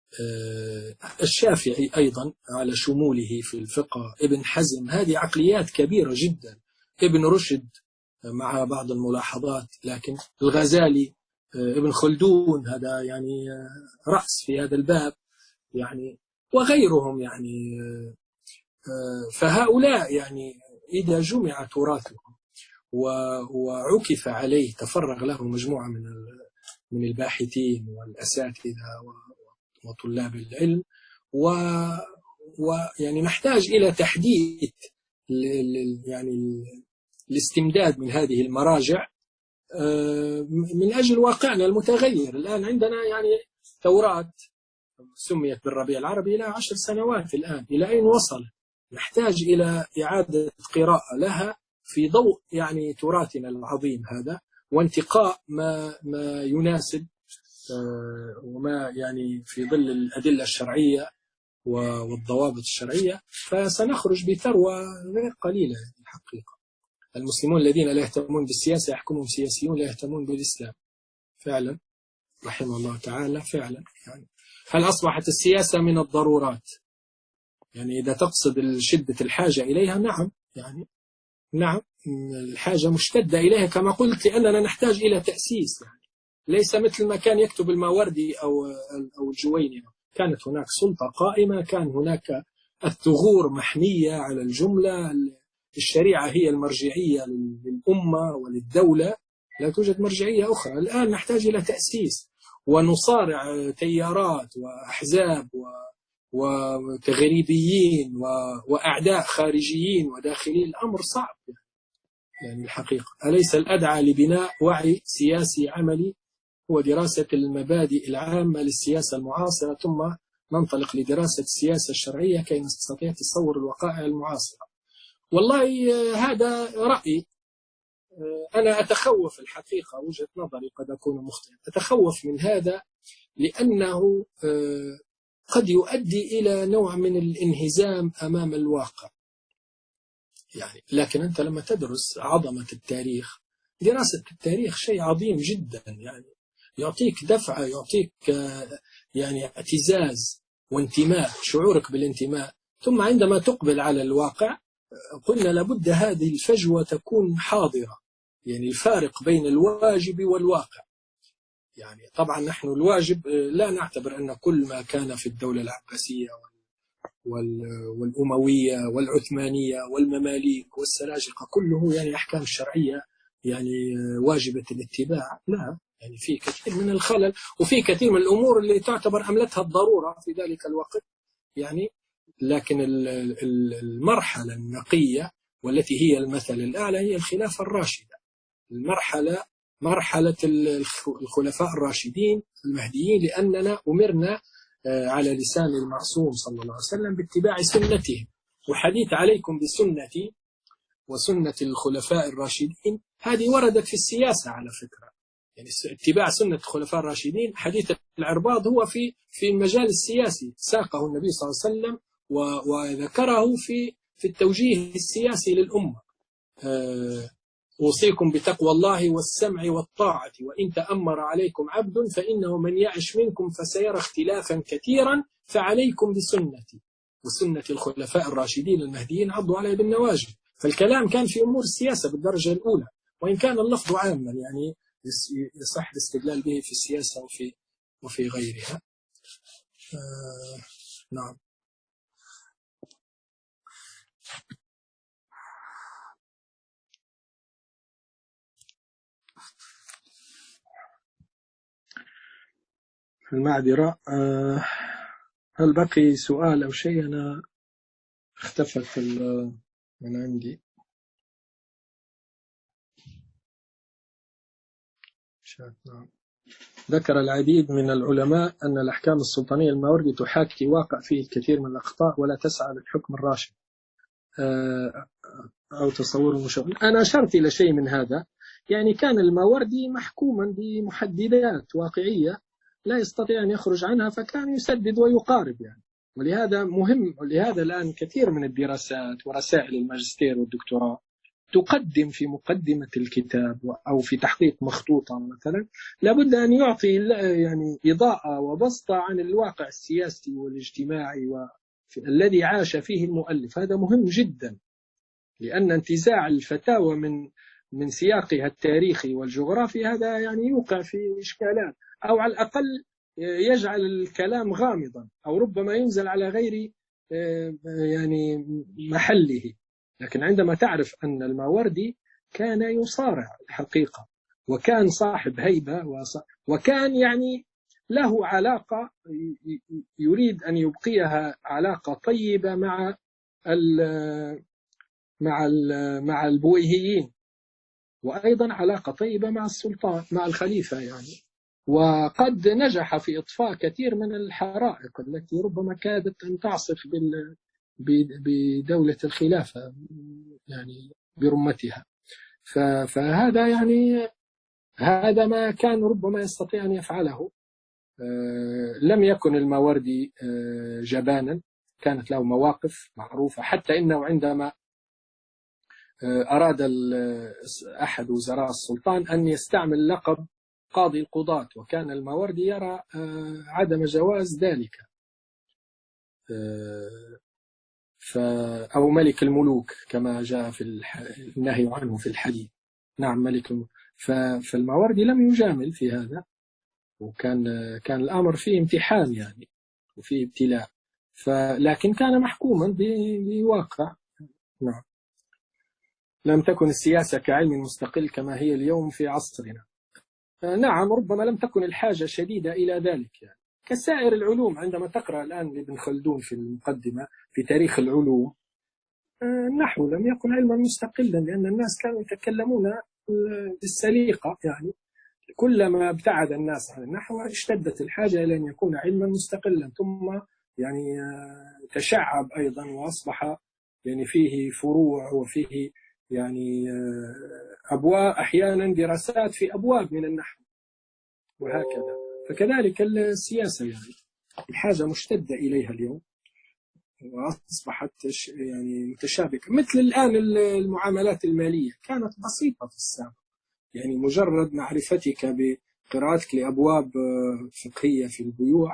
الشافعي أيضا على شموله في الفقه، ابن حزم، هذه عقليات كبيرة جدا، ابن رشد مع بعض الملاحظات، لكن الغزالي، ابن خلدون، هذا يعني رأس في هذا الباب يعني، وغيرهم يعني. فهؤلاء يعني إذا جمع تراثهم وعكف عليه تفرغ له مجموعة من من الباحثين والأساتذة وطلاب العلم، ويعني نحتاج إلى تحديث يعني الاستمداد من هذه المراجع من أجل واقعنا المتغير. الآن عندنا يعني ثورات سميت بالربيع العربي إلى عشر سنوات الآن، إلى أين وصل؟ نحتاج إلى إعادة قراءة لها في ضوء يعني تراثنا العظيم هذا، وانتقاء ما ما يناسب وما يعني في ظل الأدلة الشرعية والضوابط الشرعية، فسنخرج بثروة غير قليلة الحقيقة. المسلمون الذين لا يهتمون بالسياسة يحكمهم سياسيون لا يهتمون بالإسلام فعلا، رحمه الله تعالى فعلا. يعني هل أصبحت السياسة من الضرورات؟ يعني إذا تقصد شدة الحاجة إليها، نعم يعني نعم الحاجة مشتدة إليها كما قلت، لأننا نحتاج إلى تأسيس يعني، ليس مثل ما كان يكتب الماوردي أو أو الجويني. كانت هناك سلطة قائمة، كان هناك الثغور محمية على الجملة، الشريعة هي المرجعية للأمة وللدولة، لا توجد مرجعية أخرى. الآن نحتاج إلى تأسيس ونصارع تيارات وأحزاب وتغريبيين وأعداء خارجيين وداخليين، الأمر صعب يعني الحقيقة. أليس الأدعى لبناء وعي سياسي عملي هو دراسة المبادئ العامة للسياسة المعاصرة، ثم ننطلق لدراسة السياسة الشرعية كي نستطيع تصور الوقائع المعاصرة؟ والله هذا رأيي. أنا أتخوف الحقيقة، وجهة نظري قد أكون مخطئا، أتخوف من هذا لأنه قد يؤدي إلى نوع من الانهزام أمام الواقع يعني. لكن أنت لما تدرس عظمة التاريخ، دراسة التاريخ شيء عظيم جدا يعني، يعطيك دفعة، يعطيك يعني اعتزاز وانتماء، شعورك بالانتماء. ثم عندما تقبل على الواقع قلنا لابد هذه الفجوة تكون حاضرة، يعني الفارق بين الواجب والواقع. يعني طبعا نحن الواجب لا نعتبر أن كل ما كان في الدولة العباسية والأموية والعثمانية والمماليك والسلاجقة كله يعني أحكام شرعية يعني واجبة الاتباع، لا، يعني في كثير من الخلل وفي كثير من الأمور اللي تعتبر عملتها الضرورة في ذلك الوقت يعني. لكن المرحلة النقية والتي هي المثل الأعلى هي الخلافة الراشدة، المرحلة مرحلة الخلفاء الراشدين المهديين، لأننا أمرنا على لسان المعصوم صلى الله عليه وسلم باتباع سنتهم. وحديث عليكم بسنتي وسنة الخلفاء الراشدين هذه وردت في السياسة على فكرة، يعني اتباع سنة الخلفاء الراشدين. حديث العرباض هو في في المجال السياسي، ساقه النبي صلى الله عليه وسلم وذكره في في التوجيه السياسي للأمة. أوصيكم بتقوى الله والسمع والطاعة وإن تأمر عليكم عبد فإنه من يعش منكم فسيرى اختلافا كثيرا فعليكم بسنتي وسنة الخلفاء الراشدين المهديين عضوا عليها بالنواجذ. فالكلام كان في أمور السياسة بالدرجة الأولى، وإن كان اللفظ عاما يعني يصح الاستدلال به في السياسة وفي وفي غيرها. آه نعم. المعذرة، آه هل بقي سؤال أو شيء؟ أنا اختفت من عندي. نعم. ذكر العديد من العلماء أن الأحكام السلطانية الماوردي تحاكي واقع فيه الكثير من الأخطاء ولا تسعى للحكم الراشد أو تصور مشابه. أنا أشرت إلى شيء من هذا، يعني كان الماوردي محكوما بمحددات واقعية لا يستطيع أن يخرج عنها، فكان يسدد ويقارب يعني. ولهذا مهم، ولهذا الآن كثير من الدراسات ورسائل الماجستير والدكتوراه تقدم في مقدمة الكتاب أو في تحقيق مخطوطة مثلا لابد أن يعطي يعني إضاءة وبسطة عن الواقع السياسي والاجتماعي الذي عاش فيه المؤلف. هذا مهم جدا، لأن انتزاع الفتاوى من من سياقها التاريخي والجغرافي هذا يعني يوقع في إشكالات، أو على الأقل يجعل الكلام غامضا، أو ربما ينزل على غير يعني محله. لكن عندما تعرف أن الماوردي كان يصارع الحقيقة، وكان صاحب هيبة، وكان يعني له علاقة يريد أن يبقيها علاقة طيبة مع ال مع ال مع البويهيين، وأيضا علاقة طيبة مع السلطان مع الخليفة يعني. وقد نجح في إطفاء كثير من الحرائق التي ربما كادت أن تعصف بال بدولة الخلافة يعني برمتها. فهذا يعني هذا ما كان ربما يستطيع أن يفعله. لم يكن الماوردي جبانا، كانت له مواقف معروفة، حتى إنه عندما أراد أحد وزراء السلطان أن يستعمل لقب قاضي القضاة، وكان الماوردي يرى عدم جواز ذلك، أو ملك الملوك كما جاء في النهي عنه في الحديث. نعم ملك الملوك. فالماوردي لم يجامل في هذا، وكان كان الأمر فيه امتحان يعني وفيه ابتلاء، لكن كان محكوما بواقع. نعم. لم تكن السياسة كعلم مستقل كما هي اليوم في عصرنا. نعم، ربما لم تكن الحاجة شديدة إلى ذلك يعني. كسائر العلوم. عندما تقرأ الآن لابن خلدون في المقدمة في تاريخ العلوم، النحو لم يكن علما مستقلا، لأن الناس كانوا يتكلمون بالسليقة. يعني كلما ابتعد الناس عن النحو اشتدت الحاجة إلى أن يكون علما مستقلا، ثم يعني تشعب أيضا وأصبح يعني فيه فروع وفيه يعني أبواب، أحيانا دراسات في أبواب من النحو وهكذا. فكذلك السياسة يعني الحاجة مشتدة إليها اليوم وأصبحت يعني متشابكة. مثل الآن المعاملات المالية كانت بسيطة في السابق، يعني مجرد معرفتك بقراءتك لأبواب فقهية في البيوع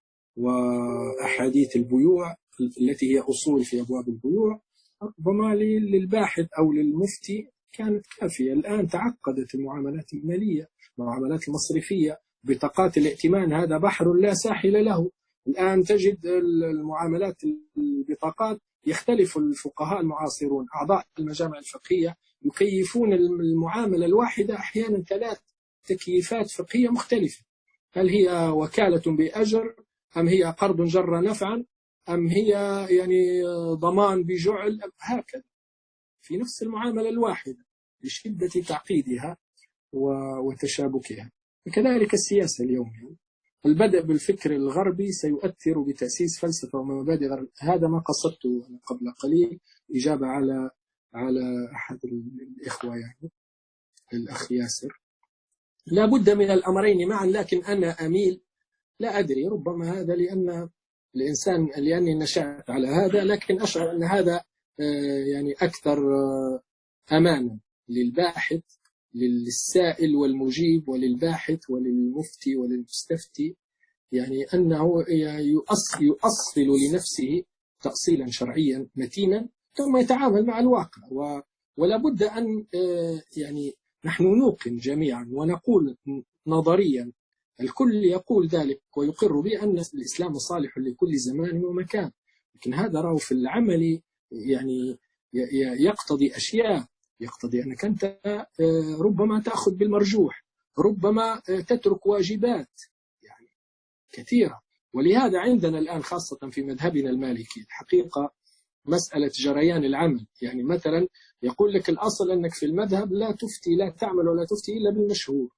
وأحاديث البيوع التي هي أصول في أبواب البيوع ربما للباحث أو للمفتي كانت كافية. الآن تعقدت المعاملات المالية، المعاملات المصرفية، بطاقات الائتمان هذا بحر لا ساحل له. الآن تجد المعاملات البطاقات يختلف الفقهاء المعاصرون أعضاء المجامع الفقهية يكيفون المعاملة الواحدة أحيانا ثلاث تكييفات فقهية مختلفة، هل هي وكالة بأجر أم هي قرض جر نفعا أم هي يعني ضمان بجعل، هكذا في نفس المعاملة الواحدة لشدة تعقيدها وتشابكها. وكذلك السياسة اليوم، يعني البدء بالفكر الغربي سيؤثر بتأسيس فلسفة ومبادئ غرب. هذا ما قصدته قبل قليل إجابة على على أحد الإخوة يعني الأخ ياسر. لا بد من الأمرين معا، لكن أنا أميل لا أدري، ربما هذا لأن الإنسان لأني نشأت على هذا، لكن أشعر أن هذا يعني أكثر أمانا للباحث، للسائل والمجيب، وللباحث وللمفتي وللمستفتي، يعني أنه يؤصل لنفسه تأصيلا شرعيا متينا ثم يتعامل مع الواقع. ولا بد أن يعني نحن نوقن جميعا ونقول نظريا، الكل يقول ذلك ويقر به، أن الإسلام صالح لكل زمان ومكان، لكن هذا راه في العمل يعني يقتضي أشياء، يقتضي أنك أنت ربما تأخذ بالمرجوح، ربما تترك واجبات يعني كثيرة. ولهذا عندنا الآن خاصة في مذهبنا المالكي الحقيقة مسألة جريان العمل. يعني مثلا يقول لك الأصل أنك في المذهب لا تفتي، لا تعمل ولا تفتي إلا بالمشهور.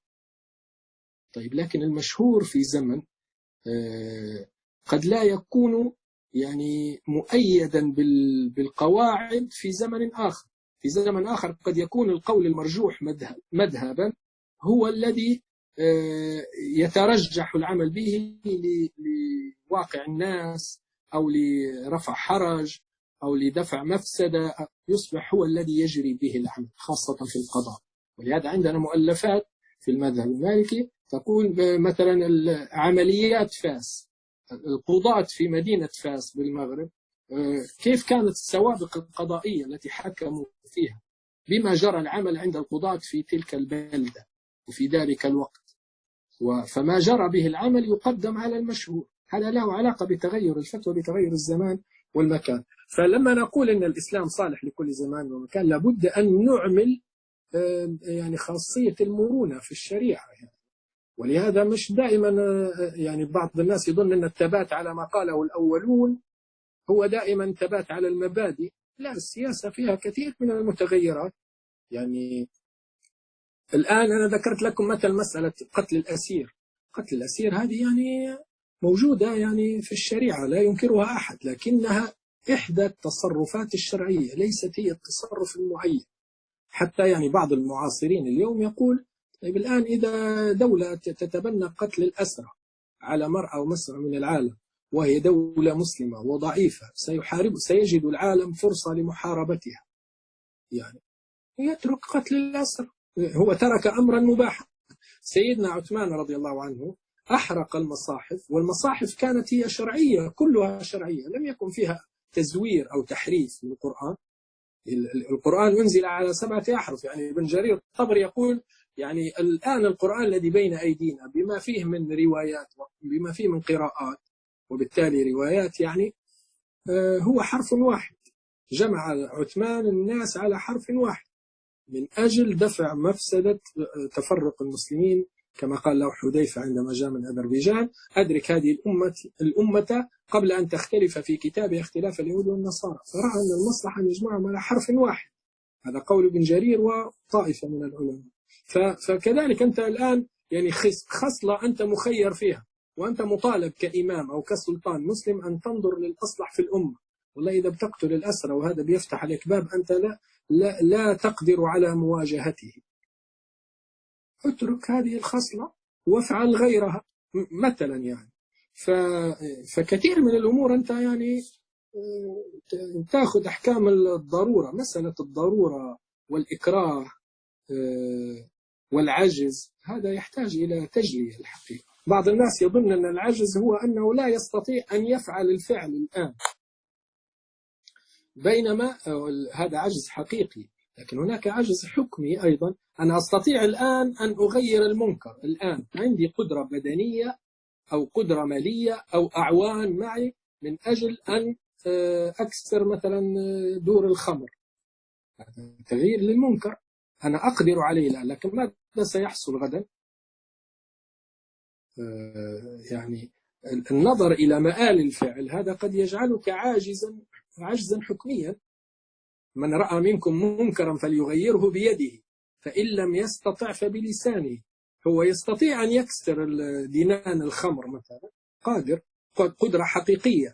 طيب لكن المشهور في زمن قد لا يكون يعني مؤيدا بالقواعد في زمن آخر. في زمن آخر قد يكون القول المرجوح مذهبا هو الذي يترجح العمل به لواقع الناس أو لرفع حرج أو لدفع مفسدة، يصبح هو الذي يجري به العمل خاصة في القضاء. ولهذا عندنا مؤلفات في المذهب المالكي تقول مثلا عمليات فاس، القضاة في مدينة فاس بالمغرب كيف كانت السوابق القضائية التي حكموا فيها، بما جرى العمل عند القضاة في تلك البلدة وفي ذلك الوقت، فما جرى به العمل يقدم على المشهور. هذا له علاقة بتغير الفتوى بتغير الزمان والمكان. فلما نقول أن الإسلام صالح لكل زمان ومكان لابد أن نعمل يعني خاصية المرونة في الشريعة يعني. ولهذا مش دائما يعني بعض الناس يظن أن الثبات على ما قاله الأولون هو دائما ثبات على المبادئ. لا، السياسة فيها كثير من المتغيرات. يعني الآن أنا ذكرت لكم مثل مسألة قتل الأسير. قتل الأسير هذه يعني موجودة يعني في الشريعة لا ينكرها أحد، لكنها إحدى التصرفات الشرعية ليست هي التصرف المعين. حتى يعني بعض المعاصرين اليوم يقول طيب الآن إذا دولة تتبنى قتل الأسرى على مرأى ومسرى من العالم وهي دولة مسلمة وضعيفة سيحارب سيجد العالم فرصة لمحاربتها، يعني يترك قتل الأسرى، هو ترك أمرا مباحا. سيدنا عثمان رضي الله عنه أحرق المصاحف، والمصاحف كانت هي شرعية كلها شرعية، لم يكن فيها تزوير أو تحريف من القرآن. القرآن أنزل على سبعة أحرف. يعني ابن جرير الطبري يقول يعني الآن القرآن الذي بين أيدينا بما فيه من روايات بما فيه من قراءات وبالتالي روايات يعني هو حرف واحد. جمع عثمان الناس على حرف واحد من أجل دفع مفسدة تفرق المسلمين كما قال له حذيفة عندما جاء من أذربيجان: أدرك هذه الأمة الأمة قبل أن تختلف في كتابها اختلاف اليهود والنصارى. فرأى أن المصلحة أن يجمعهم على حرف واحد. هذا قول ابن جرير وطائفة من العلماء. فكذلك أنت الآن يعني خصلة أنت مخير فيها، وأنت مطالب كإمام أو كسلطان مسلم أن تنظر للأصلح في الأمة. والله إذا بتقتل الأسرى وهذا بيفتح عليك باب أنت لا, لا, لا تقدر على مواجهته، اترك هذه الخصلة وافعل غيرها مثلا يعني. فكثير من الأمور أنت يعني تأخذ أحكام الضرورة، مسألة الضرورة والإكراه والعجز، هذا يحتاج إلى تجلية الحقيقة. بعض الناس يظن أن العجز هو أنه لا يستطيع أن يفعل الفعل الآن، بينما هذا عجز حقيقي. لكن هناك عجز حكمي أيضا، أنا أستطيع الآن أن أغير المنكر، الآن عندي قدرة بدنية أو قدرة مالية أو أعوان معي من أجل أن أكسر مثلا دور الخمر، تغيير للمنكر أنا أقدر عليه الآن. لكن ماذا سيحصل غدا؟ يعني النظر إلى مآل الفعل هذا قد يجعلك عاجزا عجزا حكميا. من رأى منكم منكرا فليغيره بيده فإن لم يستطع فبلسانه. هو يستطيع أن يكسر دينان الخمر مثلا، قادر، قدرة حقيقية،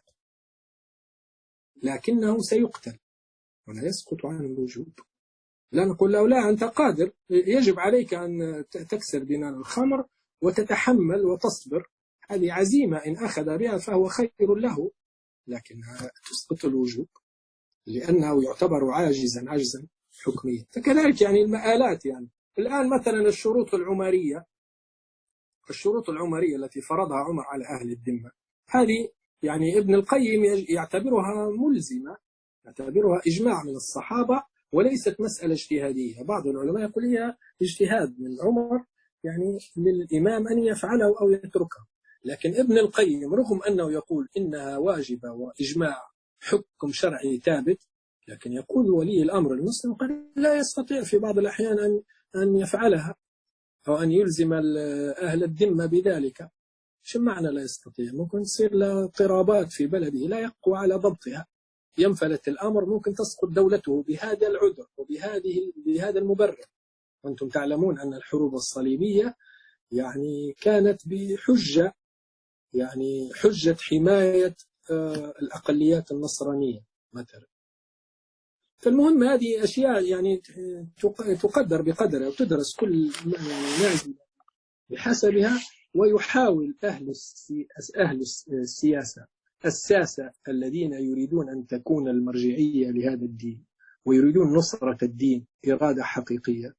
لكنه سيقتل ولا يسقط عنه الوجوب. لا نقول له لا أنت قادر، يجب عليك أن تكسر دينان الخمر وتتحمل وتصبر، هذه عزيمة إن أخذ بها فهو خير له، لكنها تسقط الوجوب لأنه يعتبر عاجزا عجزا حكميا. فكذلك يعني المآلات، يعني الآن مثلا الشروط العمرية الشروط العمرية التي فرضها عمر على أهل الذمة، هذه يعني ابن القيم يعتبرها ملزمة، يعتبرها إجماع من الصحابة وليست مسألة اجتهادية. بعض العلماء يقول هي اجتهاد من عمر، يعني للإمام أن يفعله أو يتركه. لكن ابن القيم رغم أنه يقول إنها واجبة وإجماع حكم شرعي ثابت، لكن يقول ولي الأمر المسلم قد لا يستطيع في بعض الأحيان أن أن يفعلها أو أن يلزم أهل الذمة بذلك. شو معنى لا يستطيع؟ ممكن تصير له اضطرابات في بلده لا يقوى على ضبطها، ينفلت الأمر، ممكن تسقط دولته بهذا العذر وبهذه بهذا المبرر. وأنتم تعلمون أن الحروب الصليبية يعني كانت بحجة، يعني حجة حماية الأقليات النصرانية مثلا. فالمهم هذه أشياء يعني تقدر بقدرها وتدرس كل نازل بحسبها. ويحاول أهل أهل السياسة الساسة الذين يريدون أن تكون المرجعية لهذا الدين ويريدون نصرة الدين إرادة حقيقية،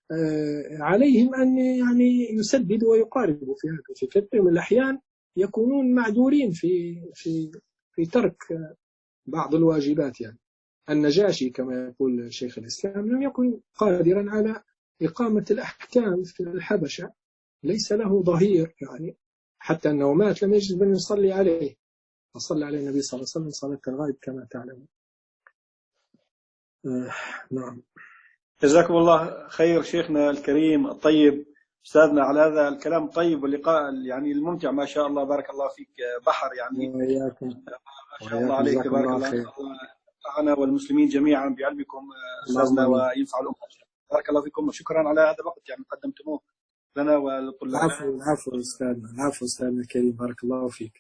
عليهم أن يعني يسددوا ويقاربوا في هذا. في كثير من الأحيان يكونون معذورين في في في ترك بعض الواجبات. يعني النجاشي كما يقول شيخ الإسلام لم يكن قادرا على إقامة الأحكام في الحبشة، ليس له ظهير، يعني حتى أنه مات لم يجد من يصلي عليه، وصلى عليه النبي صلى الله عليه وسلم صلاة الغائب كما تعلمون. آه نعم. جزاكم الله خير شيخنا الكريم الطيب، أستاذنا، على هذا الكلام الطيب واللقاء يعني الممتع. ما شاء الله بارك الله فيك، بحر يعني. وإياكم. ما شاء الله عليك، تبارك الله. الله نفعنا والمسلمين جميعا بعلمكم أستاذنا وينفع الأمة. بارك الله فيكم وشكرا على هذا الوقت يعني قدمتموه لنا وللطلاب. العفو العفو أستاذنا، العفو أستاذنا الكريم، بارك الله فيك.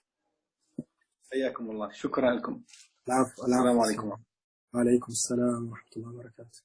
حياكم الله، شكرا لكم. العفو. السلام عليكم. وعليكم السلام ورحمة الله وبركاته.